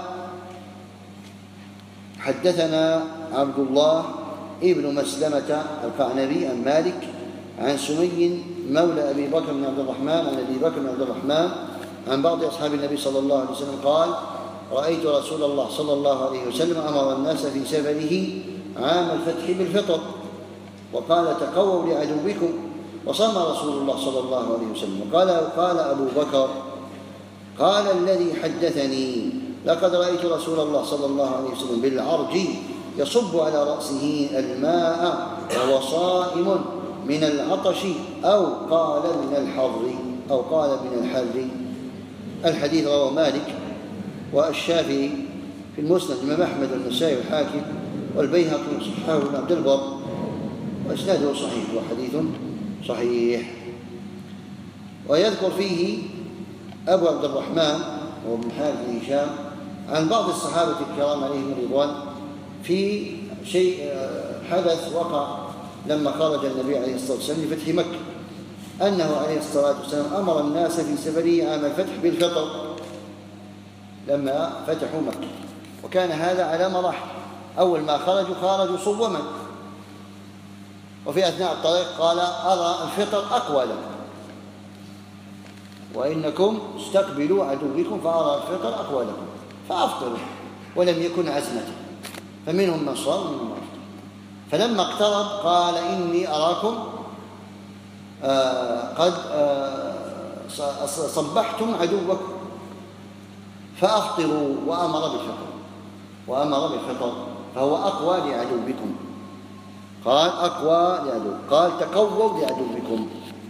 حدثنا عبد الله ابن مسلمة القعنبي عن مالك عن سمي مولى أبي بكر بن عبد الرحمن عن أبي بكر بن عبد الرحمن عن بعض أصحاب النبي صلى الله عليه وسلم قال: رأيت رسول الله صلى الله عليه وسلم أمر الناس في سفره عام الفتح بالفطر، وقال: تقووا لعدوكم، وصام رسول الله صلى الله عليه وسلم. قال قال أبو بكر: قال الذي حدثني: لقد رأيت رسول الله صلى الله عليه وسلم بالعرج يصب على رأسه الماء وهو صائم من العطش أو قال من الحر أو قال من الحر. الحديث رواه مالك والشافعي في المسند، الإمام أحمد والنسائي والحاكم والبيهقي وصححه ابن عبد البر، وإسناده صحيح وحديث صحيح. ويذكر فيه أبو عبد الرحمن وابن حارث بن هشام عن بعض الصحابة الكرام عليهم الرضوان في شيء حدث وقع لما خرج النبي عليه الصلاة والسلام لفتح مكة، أنه عليه الصلاة والسلام أمر الناس في سفره عام الفتح بالفطر لما فتحوا مكة، وكان هذا على مراحل. أول ما خرجوا خرجوا صوما، وفي أثناء الطريق قال: أرى الفطر أقوى لكم، وإنكم استقبلوا عدوكم فأرى الفطر أقوى لكم فأفطروا، ولم يكن عزمة، فمنهم من صام ومنهم من أفطر. فلما اقترب قال: إني أراكم آه قد آه صبحتم عدوكم فأفطروا، وأمر بالفطر وأمر بالفطر فهو أقوى لعدوكم. قال: أقوى لعدو، قال: تقووا لعدوكم.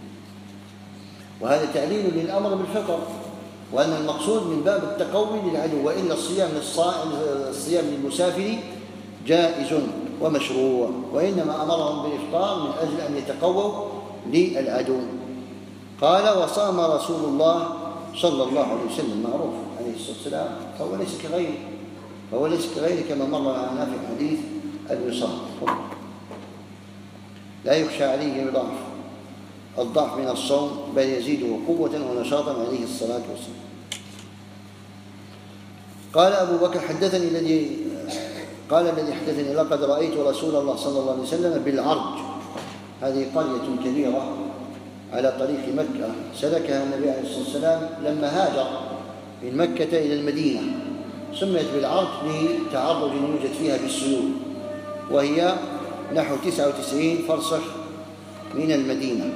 وهذا تعليل للأمر بالفطر، وأن المقصود من باب التقوي للعدو، وإلا الصيام الصيام للمسافر جائز ومشروع، وإنما أمرهم بالإفطار من أجل أن يتقووا للعدو. قال: وصام رسول الله صلى الله عليه وسلم، معروف عليه الصلاة والسلام، فهو ليس كغيره فهو ليس كغيره كما مر معنا في حديث الوصام. لا يخشى عليه ضعف الضعف من الصوم، بل يزيده قوة ونشاطا عليه الصلاة والسلام. قال أبو بكر: حدثني الذي قال الذي حدثني: لقد رأيت رسول الله صلى الله عليه وسلم بالعرج. هذه قرية كبيرة على طريق مكة سلكها النبي عليه الصلاة والسلام لما هاجر من مكة إلى المدينة، سميت بالعرج لتعرض يوجد فيها بالسيول، وهي نحو تسعة وتسعين فرسخ من المدينة.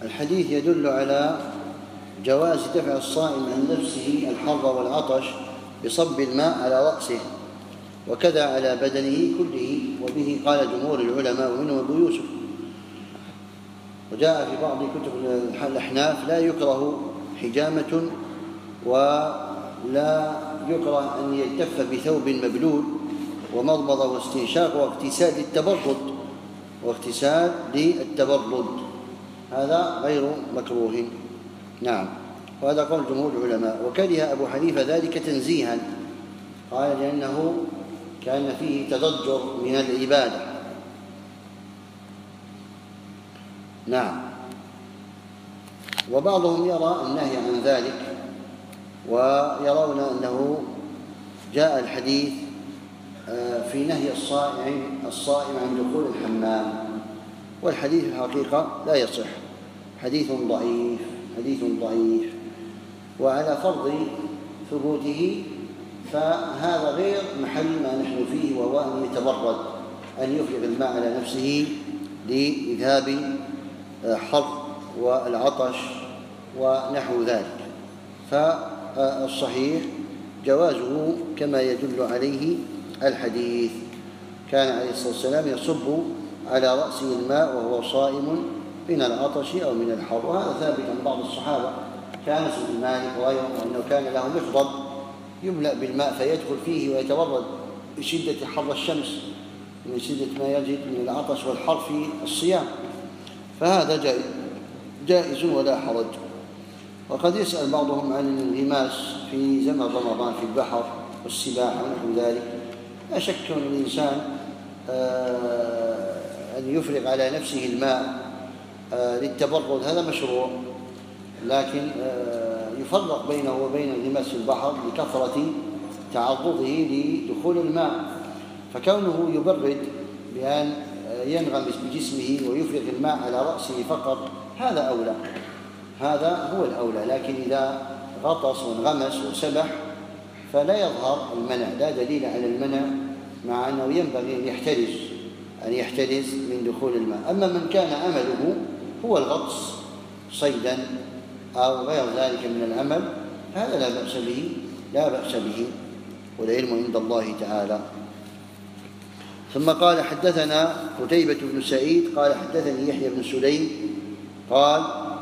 الحديث يدل على جواز دفع الصائم عن نفسه الحر والعطش بصب الماء على رأسه وكذا على بدنه كله، وبه قال جمهور العلماء ومنهم أبو يوسف. وجاء في بعض كتب الأحناف لا يكره حجامة ولا يكره أن يلتف بثوب مبلول ومضمضة واستنشاق واغتسال للتبرد واغتسال للتبرد هذا غير مكروه. نعم، وهذا قول جمهور العلماء. وكره أبو حنيفة ذلك تنزيها، قال لأنه كان فيه تضجر من العبادة. نعم. وبعضهم يرى النهي عن ذلك، ويرون أنه جاء الحديث في نهي الصائم الصائم عن دخول الحمام، والحديث في الحقيقة لا يصح، حديث ضعيف حديث ضعيف وعلى فرض ثبوته فهذا غير محل ما نحن فيه، وهو أن يتبرد، أن يفرغ الماء على نفسه لإذهاب حر والعطش ونحو ذلك. فالصحيح جوازه كما يدل عليه الحديث. كان عليه الصلاة والسلام يصب على رأسه الماء وهو صائم من العطش أو من الحر، وهذا ثابت عن بعض الصحابة كأنس بن مالك وغيره أنه كان له مخضب يملأ بالماء فيدخل فيه ويتبرد بشدة حر الشمس من شدة ما يجد من العطش والحر في الصيام، فهذا جائز جائز ولا حرج. وقد يسأل بعضهم عن الانغماس في زمن رمضان في البحر والسباحة ونحو ذلك. لا شك أن الإنسان أن يفرغ على نفسه الماء للتبرد هذا مشروع، لكن يفرق بينه وبين الانغماس في البحر لكثرة تعرضه لدخول الماء، فكونه يبرد بأن ينغمس بجسمه ويفرغ الماء على رأسه فقط هذا أولى، هذا هو الأولى. لكن إذا غطس وانغمس وسبح فلا يظهر المنع، لا دليل على المنع، مع أنه ينبغي أن يحترز أن يحترز من دخول الماء. أما من كان عمله هو الغطس صيدا أو غير ذلك من العمل هذا لا بأس به لا بأس به والعلم عند الله تعالى. ثم قال حدثنا قتيبة بن سعيد قال حدثني يحيى بن سليم قال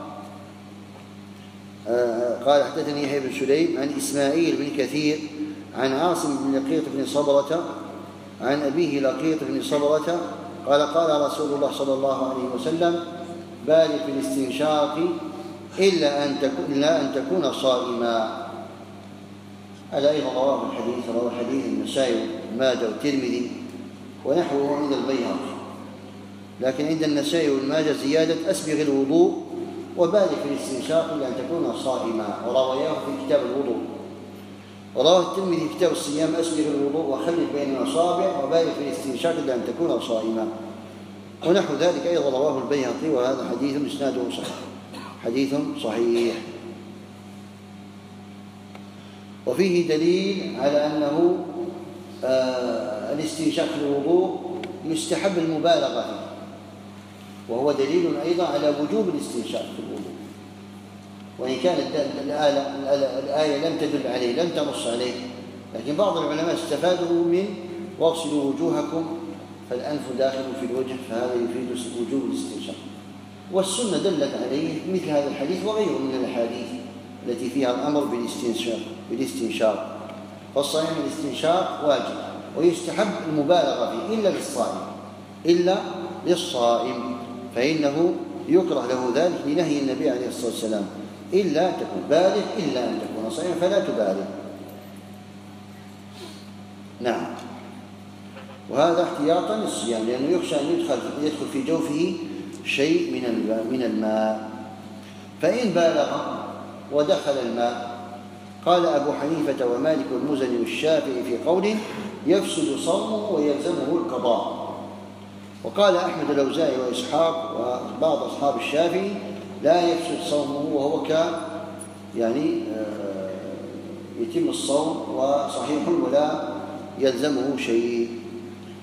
آه قال حدثني يحيى بن سليم عن إسماعيل بن كثير عن عاصم بن لقيط بن صبرة عن أبيه لقيط بن صبرة قال قال رسول الله صلى الله عليه وسلم بارك في الاستنشاق إلا أن تكون, إلا أن تكون صائما. هذا أيضا رواه الحديث رواه حديث النسائي وماجه والترمذي ونحوه عند البيهقي، لكن عند النسائي والماجه زيادة أسبغ الوضوء وبارك في الاستنشاق إلا أن تكون صائما، ورواه في كتاب الوضوء. ورواه الترمذي في كتاب الصيام أسبغ الوضوء وخلل بين الأصابع وبارك في الاستنشاق إلا أن تكون صائما، ونحو ذلك أيضا رواه البيهقي، وهذا حديث إسناده صحيح حديث صحيح. وفيه دليل على أنه آه الاستنشاق في الوضوء يستحب المبالغة فيه، وهو دليل أيضا على وجوب الاستنشاق في الوضوء، وإن كانت الآية لم تدل عليه لم تنص عليه، لكن بعض العلماء استفادوا من واغسلوا وجوهكم فالأنف داخل في الوجه، فهذا يفيد وجوب الاستنشاق، والسنة دلت عليه مثل هذا الحديث وغيره من الأحاديث التي فيها الأمر بالاستنشاق بالاستنشاق فالصحيح الاستنشاق واجب ويستحب المبالغة فيه إلا للصائم إلا للصائم فإنه يكره له ذلك لنهي النبي عليه الصلاة والسلام إلا تكون بالغ إلا أن تكون صائما فلا تبالغ. نعم. وهذا احتياطا للصيام لأنه يخشى أن يدخل يدخل في جوفه شيء من من الماء، فإن بالغ ودخل الماء قال أبو حنيفة ومالك والمزني والشافعي في قول يفسد صومه ويلزمه القضاء. وقال أحمد الأوزاعي وإسحاق وبعض أصحاب الشافعي لا يفسد صومه وهو ك يعني يتم الصوم وصحيح ولا يلزمه شيء.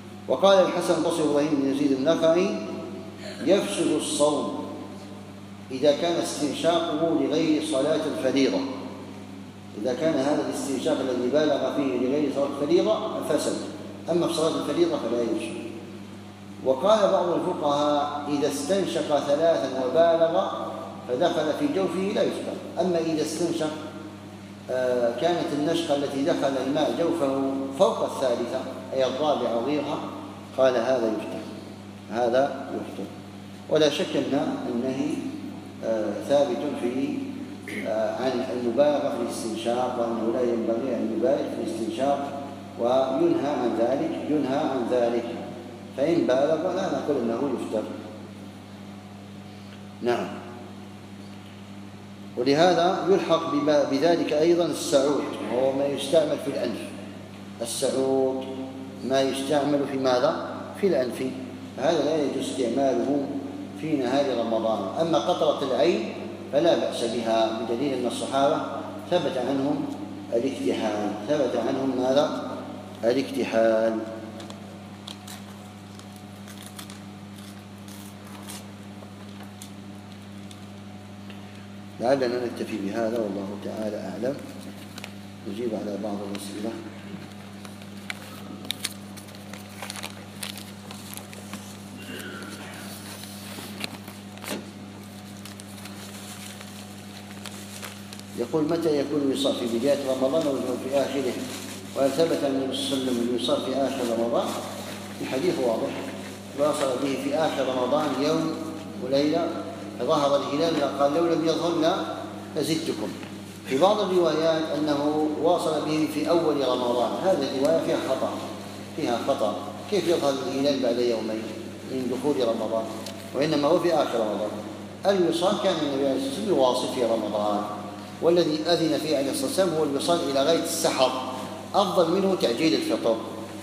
وقال الحسن البصري وإبراهيم بن يزيد النخعي يفسد الصوم إذا كان استنشاقه لغير صلاة الفريضة، إذا كان هذا الاستنشاق الذي بالغ فيه لغير صلاة الفريضة فسد، أما في صلاة الفريضة فلا يجوز. وقال بعض الفقهاء إذا استنشق ثلاثا وبالغ فدخل في جوفه لا يفطر. أما إذا استنشق كانت النشقة التي دخل الماء جوفه فوق الثالثة أي الرابعة وغيرها قال هذا يفطر، هذا يفطر. ولا شك أن النهي ثابت في عن المبالغة في الاستنشاق، وأنه لا ينبغي أن يبالغ في الاستنشاق، وينهى عن ذلك ينهى عن ذلك فإن بالغ لا نقول أنه يفطر. نعم. ولهذا يلحق بذلك أيضا السعود، وهو ما يستعمل في الأنف. السعود ما يستعمل في ماذا؟ في الأنف، هذا لا يجوز استعماله في نهار رمضان. أما قطرة العين فلا بأس بها، بدليل أن الصحابة ثبت عنهم الاكتحال، ثبت عنهم ماذا؟ الاكتحال. لعلنا نكتفي بهذا والله تعالى أعلم. نجيب على بعض الأسئلة. يقول متى يكون الوصال في بداية رمضان أو في آخره؟ وهل ثبت أن النبي صلى الله عليه وسلم الوصال في آخر رمضان؟ الحديث واضح، واصل به في آخر رمضان يوم وليلة فظهر الهلال قال لو لم يظهر لا لزدتكم. في بعض الروايات أنه واصل به في أول رمضان، هذه الرواية فيها خطأ، فيها خطأ. كيف يظهر الهلال بعد يومين من دخول رمضان؟ وإنما هو في آخر رمضان. الوصال كان النبي عليه الصلاة والسلام يواصل في رمضان، والذي أذن فيه عليه الصلاة والسلام هو الوصال إلى غاية السحر، أفضل منه تعجيل الفطر.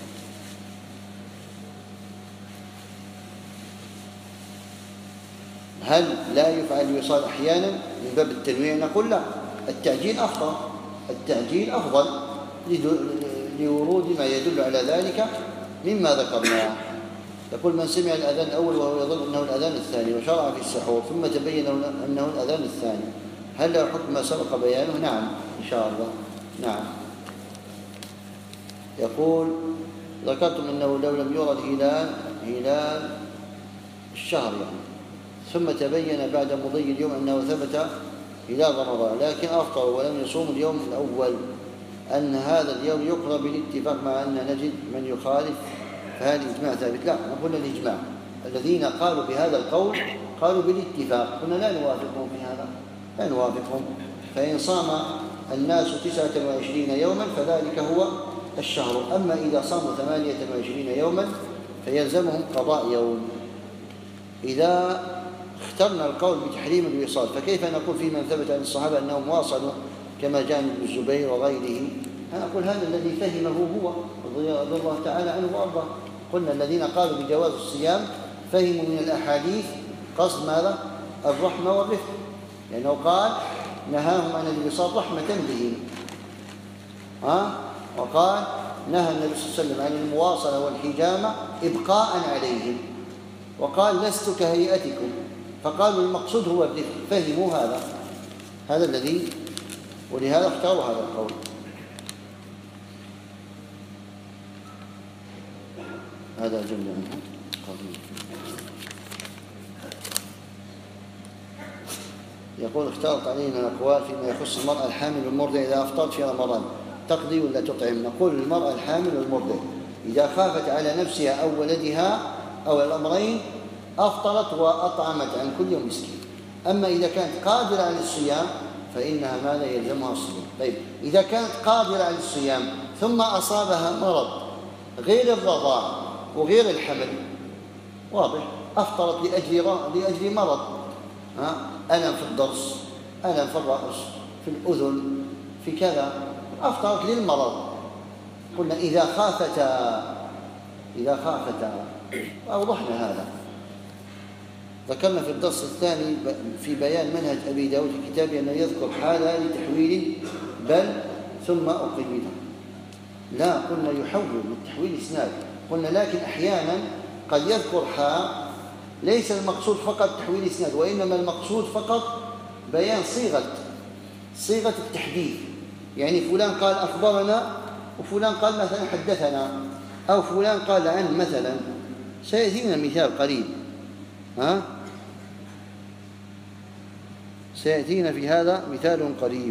هل لا يفعل الوصال أحيانا من باب التنويع؟ نقول لا، التعجيل أفضل، التعجيل أفضل لورود ما يدل على ذلك مما ذكرناه. يقول من سمع الأذان الأول وهو يظن أنه الأذان الثاني وشرع في السحور ثم تبين أنه الأذان الثاني، هل له حكم ما سبق بيانه؟ نعم إن شاء الله، نعم. يقول ذكرتم أنه لو لم يرى الهلال هلال الشهر يعني ثم تبين بعد مضي اليوم أنه ثبت هلال رمضان لكن أفطر ولم يصوم اليوم الأول، أن هذا اليوم يقرأ بالاتفاق مع أن نجد من يخالف، فهذا الإجماع ثابت؟ لا، نقول الإجماع الذين قالوا بهذا القول قالوا بالاتفاق، كنا لا نوافقهم في هذا، لا نوافقهم. فإن صام الناس تسعة وعشرين يوما فذلك هو الشهر، أما إذا صاموا ثمانية وعشرين يوما فيلزمهم قضاء يوم. إذا اخترنا القول بتحريم الوصال فكيف نقول في من ثبت عن الصحابة أنهم واصلوا كما جاء ابن الزبير وغيره؟ نقول هذا الذي فهمه هو رضي الله تعالى عنه وأرضاه. قلنا الذين قالوا بجواز الصيام فهموا من الأحاديث قصد ماذا؟ الرحمة والرفق، لأنه قال نهاهم عن الوصال رحمة بهم، ها؟ وقال نهى النبي صلى الله عليه وسلم عن المواصلة والحجامة إبقاء عليهم، وقال لست كهيئتكم، فقالوا المقصود هو الرفق، فهموا هذا، هذا الذي، ولهذا اختاروا هذا القول. هذا جمع عنه. يقول اختارت علينا الأقوال فيما يخص المرأة الحامل والمرضع إذا أفطرت في رمضان تقضي ولا تطعم؟ نقول المرأة الحامل والمرضع إذا خافت على نفسها أو ولدها أو الأمرين أفطرت وأطعمت عن كل يوم مسكين. أما إذا كانت قادرة على الصيام فإنها ماذا يلزمها الصيام. طيب إذا كانت قادرة على الصيام ثم أصابها مرض غير الرضاع وغير الحمل، واضح، أفطرت لأجل لأجل مرض، ها؟ ألم في الضرس، ألم في الرأس، في الأذن، في كذا، أفطرت للمرض. قلنا إذا خافتا إذا خافتا أوضحنا هذا. ذكرنا في الدرس الثاني في بيان منهج أبي داود في كتابه أنه يذكر حالة لتحويل بل ثم أقيمها. لا، قلنا يحول من تحويل إسناد، قلنا لكن أحيانا قد يذكر حاء ليس المقصود فقط تحويل الإسناد، وإنما المقصود فقط بيان صيغة صيغة التحديث. يعني فلان قال أخبرنا وفلان قال مثلا حدثنا، أو فلان قال عن مثلا. سيأتينا مثال قريب، ها سيأتينا في هذا مثال قريب.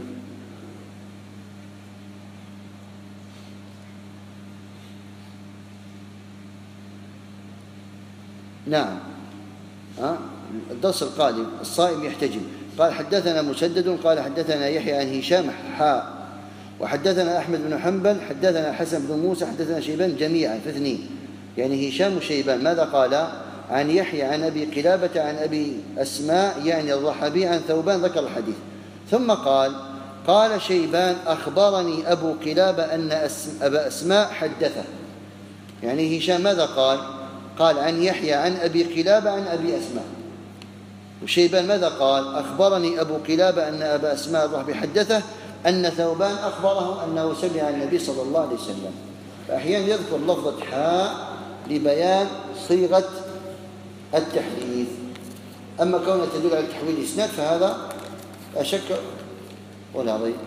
نعم، ها الدرس القادم الصائم يحتجم. قال حدثنا مسدد قال حدثنا يحيى عن هشام حاء وحدثنا أحمد بن حنبل حدثنا حسن بن موسى حدثنا شيبان جميعا في اثنين، يعني هشام وشيبان. ماذا قال؟ عن يحيى عن أبي قلابة عن أبي أسماء يعني الرحبي عن ثوبان، ذكر الحديث. ثم قال قال شيبان أخبرني أبو قلابة أن أبا أسماء حدثه. يعني هشام ماذا قال؟ قال عن يحيى عن أبي قلابة عن أبي أسماء. وشيبان ماذا قال؟ أخبرني أبو قلابة أن أبا أسماء الرحبي حدثه أن ثوبان أخبره أنه سمع النبي صلى الله عليه وسلم. فأحيانا يذكر لفظة حاء لبيان صيغة التحديث. أما كونها تدل على تحويل الإسناد فهذا لا شك ولا ريب.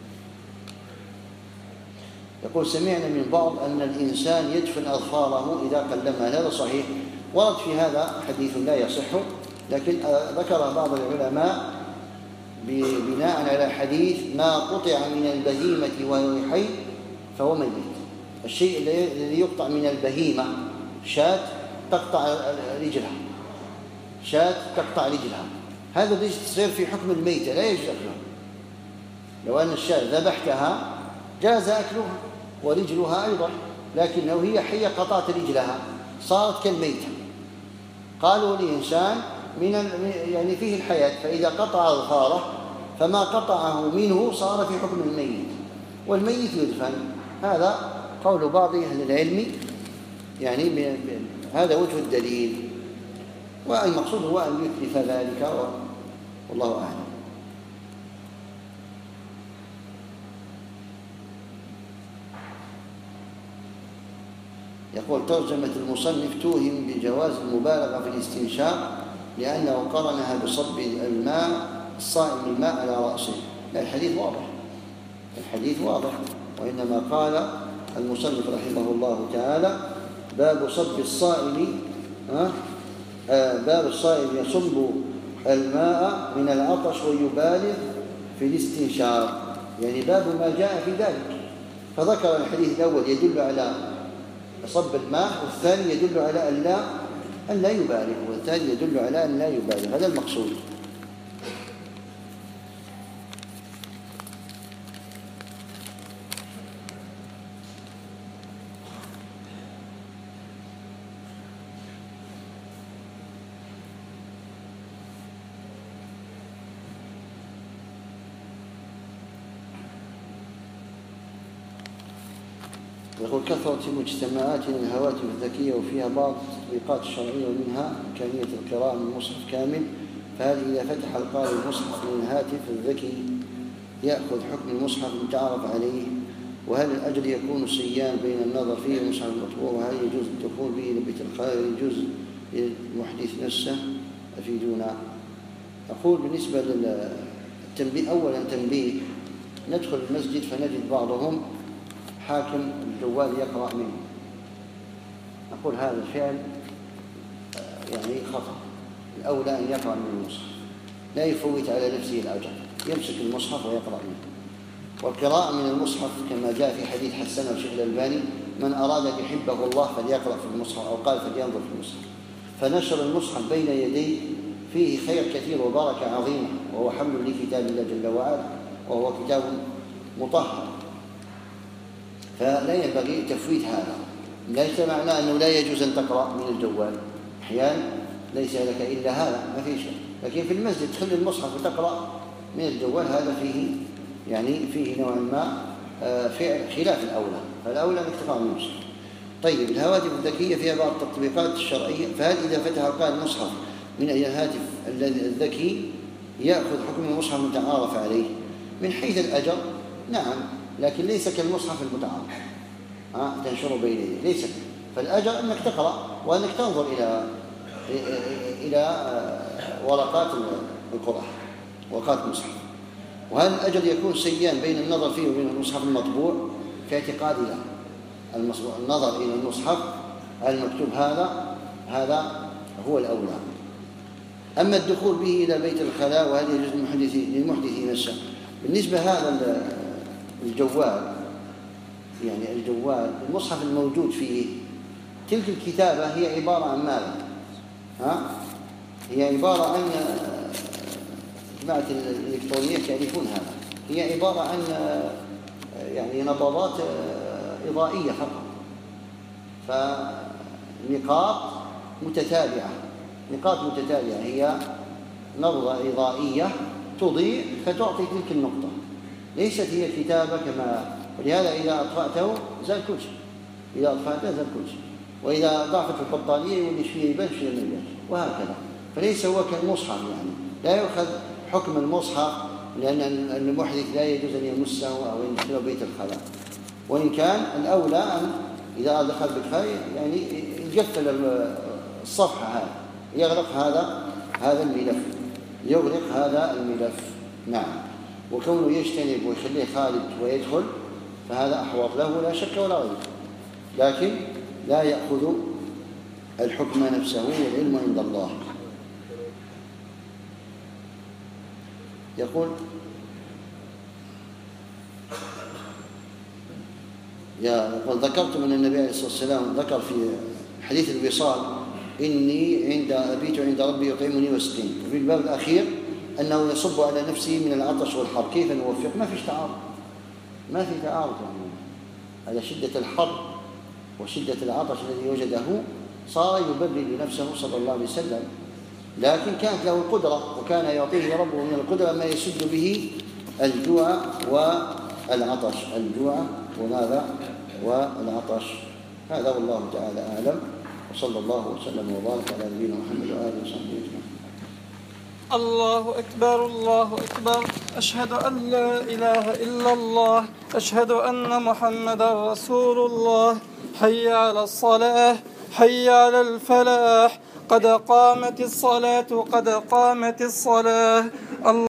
يقول سمعنا من بعض أن الإنسان يدفن أظفاره إذا قلمها، هذا صحيح، ورد في هذا حديث لا يصح، لكن ذكر بعض العلماء بناء على حديث ما قطع من البهيمة وهو حي فهو ميت. الشيء الذي يقطع من البهيمة، شاة تقطع رجلها، شاة تقطع رجلها، هذا يصير في حكم الميتة، لا يجوز أكلها. لو أن الشاة ذبحتها جاز أكلها ورجلها أيضا، لكن لو هي حية قطعت رجلها صارت كالميتة. قالوا لإنسان من يعني فيه الحياة، فإذا قطع أظفاره فما قطعه منه صار في حكم الميت، والميت يدفن. هذا قول بعض أهل العلم، يعني هذا وجه الدليل، والمقصود هو أن يتلف ذلك، والله أعلم. يقول ترجمة المصنف توهم بجواز المبالغة في الاستنشاق لأنه قرنها بصب الماء الصائم الماء على رأسه. لا، الحديث واضح، الحديث واضح، وإنما قال المصنف رحمه الله تعالى باب صب الصائم، باب الصائم يصب الماء من العطش ويبالغ في الاستنشاق، يعني باب ما جاء في ذلك. فذكر الحديث الأول يدل على صب الماء، والثاني يدل على أن لا أن لا يبالغ، والثاني يدل على أن لا يبالغ. هذا المقصود. يقول كثرت في مجتمعاتنا الهواتف الذكية وفيها بعض التطبيقات الشرعية، ومنها إمكانية القراءة من المصحف كامل، فهل إذا فتح القارئ المصحف من الهاتف الذكي يأخذ حكم المصحف المتعارف عليه؟ وهل الأجر يكون سيان بين النظر فيه المصحف المطبوع؟ وهل يجوز الدخول به إلى بيت القارئ يجوز للمحدث نفسه؟ أفيدونا. أقول بالنسبة للتنبيه، أولا تنبيه، ندخل المسجد فنجد بعضهم حاكم الجوال يقرأ منه، نقول هذا الفعل يعني خطأ. الأولى أن يقرأ من المصحف، لا يفوت على نفسه الأجر، يمسك المصحف ويقرأ منه. والقراءة من المصحف كما جاء في حديث حسنه الشيخ الألباني من أراد أن يحبه الله فليقرأ في المصحف، أو قال فلينظر في المصحف. فنشر المصحف بين يديه فيه خير كثير وبركة عظيمة، وهو حمل لكتاب الله جل وعلا، وهو كتاب مطهر، فلا ينبغي تفويت هذا. ليس معناه أنه لا يجوز أن تقرأ من الجوال، أحيانا ليس لك إلا هذا، ما في شيء، لكن في المسجد تخلي المصحف وتقرأ من الجوال هذا فيه يعني فيه نوع ما فعل خلاف الأولى، فالأولى أنك تقرأ من المصحف. طيب الهواتف الذكية فيها بعض التطبيقات الشرعية، فهل إذا فتح القارئ المصحف من الهاتف الذكي يأخذ حكم المصحف المتعارف عليه؟ من حيث الأجر نعم، لكن ليس كالمصحف المتعارف ها تنشره بين يديه، ليس. فالأجر أنك تقرأ وأنك تنظر إلى إلى ورقات القرآن، ورقات المصحف. وهذا الأجر يكون سيان بين النظر فيه وبين المصحف المطبوع في اعتقاد له. النظر إلى المصحف المكتوب هذا هذا هو الأولى. أما الدخول به إلى بيت الخلاء وهذه يجوز للمحدث نفسه. بالنسبة هذا الجوال، يعني الجوال المصحف الموجود فيه تلك الكتابة هي عبارة عن ماذا؟ ها؟ هي عبارة عن جماعة الإلكترونية تعرفون هذا، هي عبارة عن يعني نبضات إضائية فقط، فنقاط متتابعة نقاط متتابعة هي نبضة إضائية تضيء فتعطي تلك النقطة، ليست هي كتابة كما. ولهذا إذا أطفأته زال كل شيء، إذا أطفأته زال كل شيء، وإذا ضعفت البطارية يولي شوية يبان شوية ما يبانش، وهكذا. فليس هو كالمصحف، يعني لا يؤخذ حكم المصحف، لأن المحدث لا يجوز أن يمسه أو يدخله بيت الخلاء. وإن كان الأولى أن إذا دخل بالخلاء يعني يقفل الصفحة هذا، يغلق هذا هذا الملف، يغلق هذا الملف. نعم. وكونه يجتنب ويخليه خالد ويدخل فهذا أحوط له لا شك ولا ريب، لكن لا يأخذ الحكم نفسه، والعلم عند الله. يقول يا ذكرتم أن النبي عليه الصلاة والسلام ذكر في حديث الوصال إني عند أبيت عند ربي يطعمني ويسقيني، وفي الباب الأخير أنه يصب على نفسه من العطش والحر. كيف نوفق؟ ما فيش تعارض، ما في تعارض يعني. على شدة الحر وشدة العطش الذي وجده صار يبرد لنفسه صلى الله عليه وسلم، لكن كانت له القدرة، وكان يعطيه ربه من القدرة ما يسد به الجوع والعطش، الجوع وماذا والعطش. هذا والله تعالى أعلم، وصلى الله وسلم وبارك على نبينا محمد وآله وصحبه أجمعين. الله أكبر الله أكبر، أشهد أن لا إله إلا الله، أشهد أن محمدا رسول الله. حي على الصلاة، حي على الفلاح، قد قامت الصلاة قد قامت الصلاة.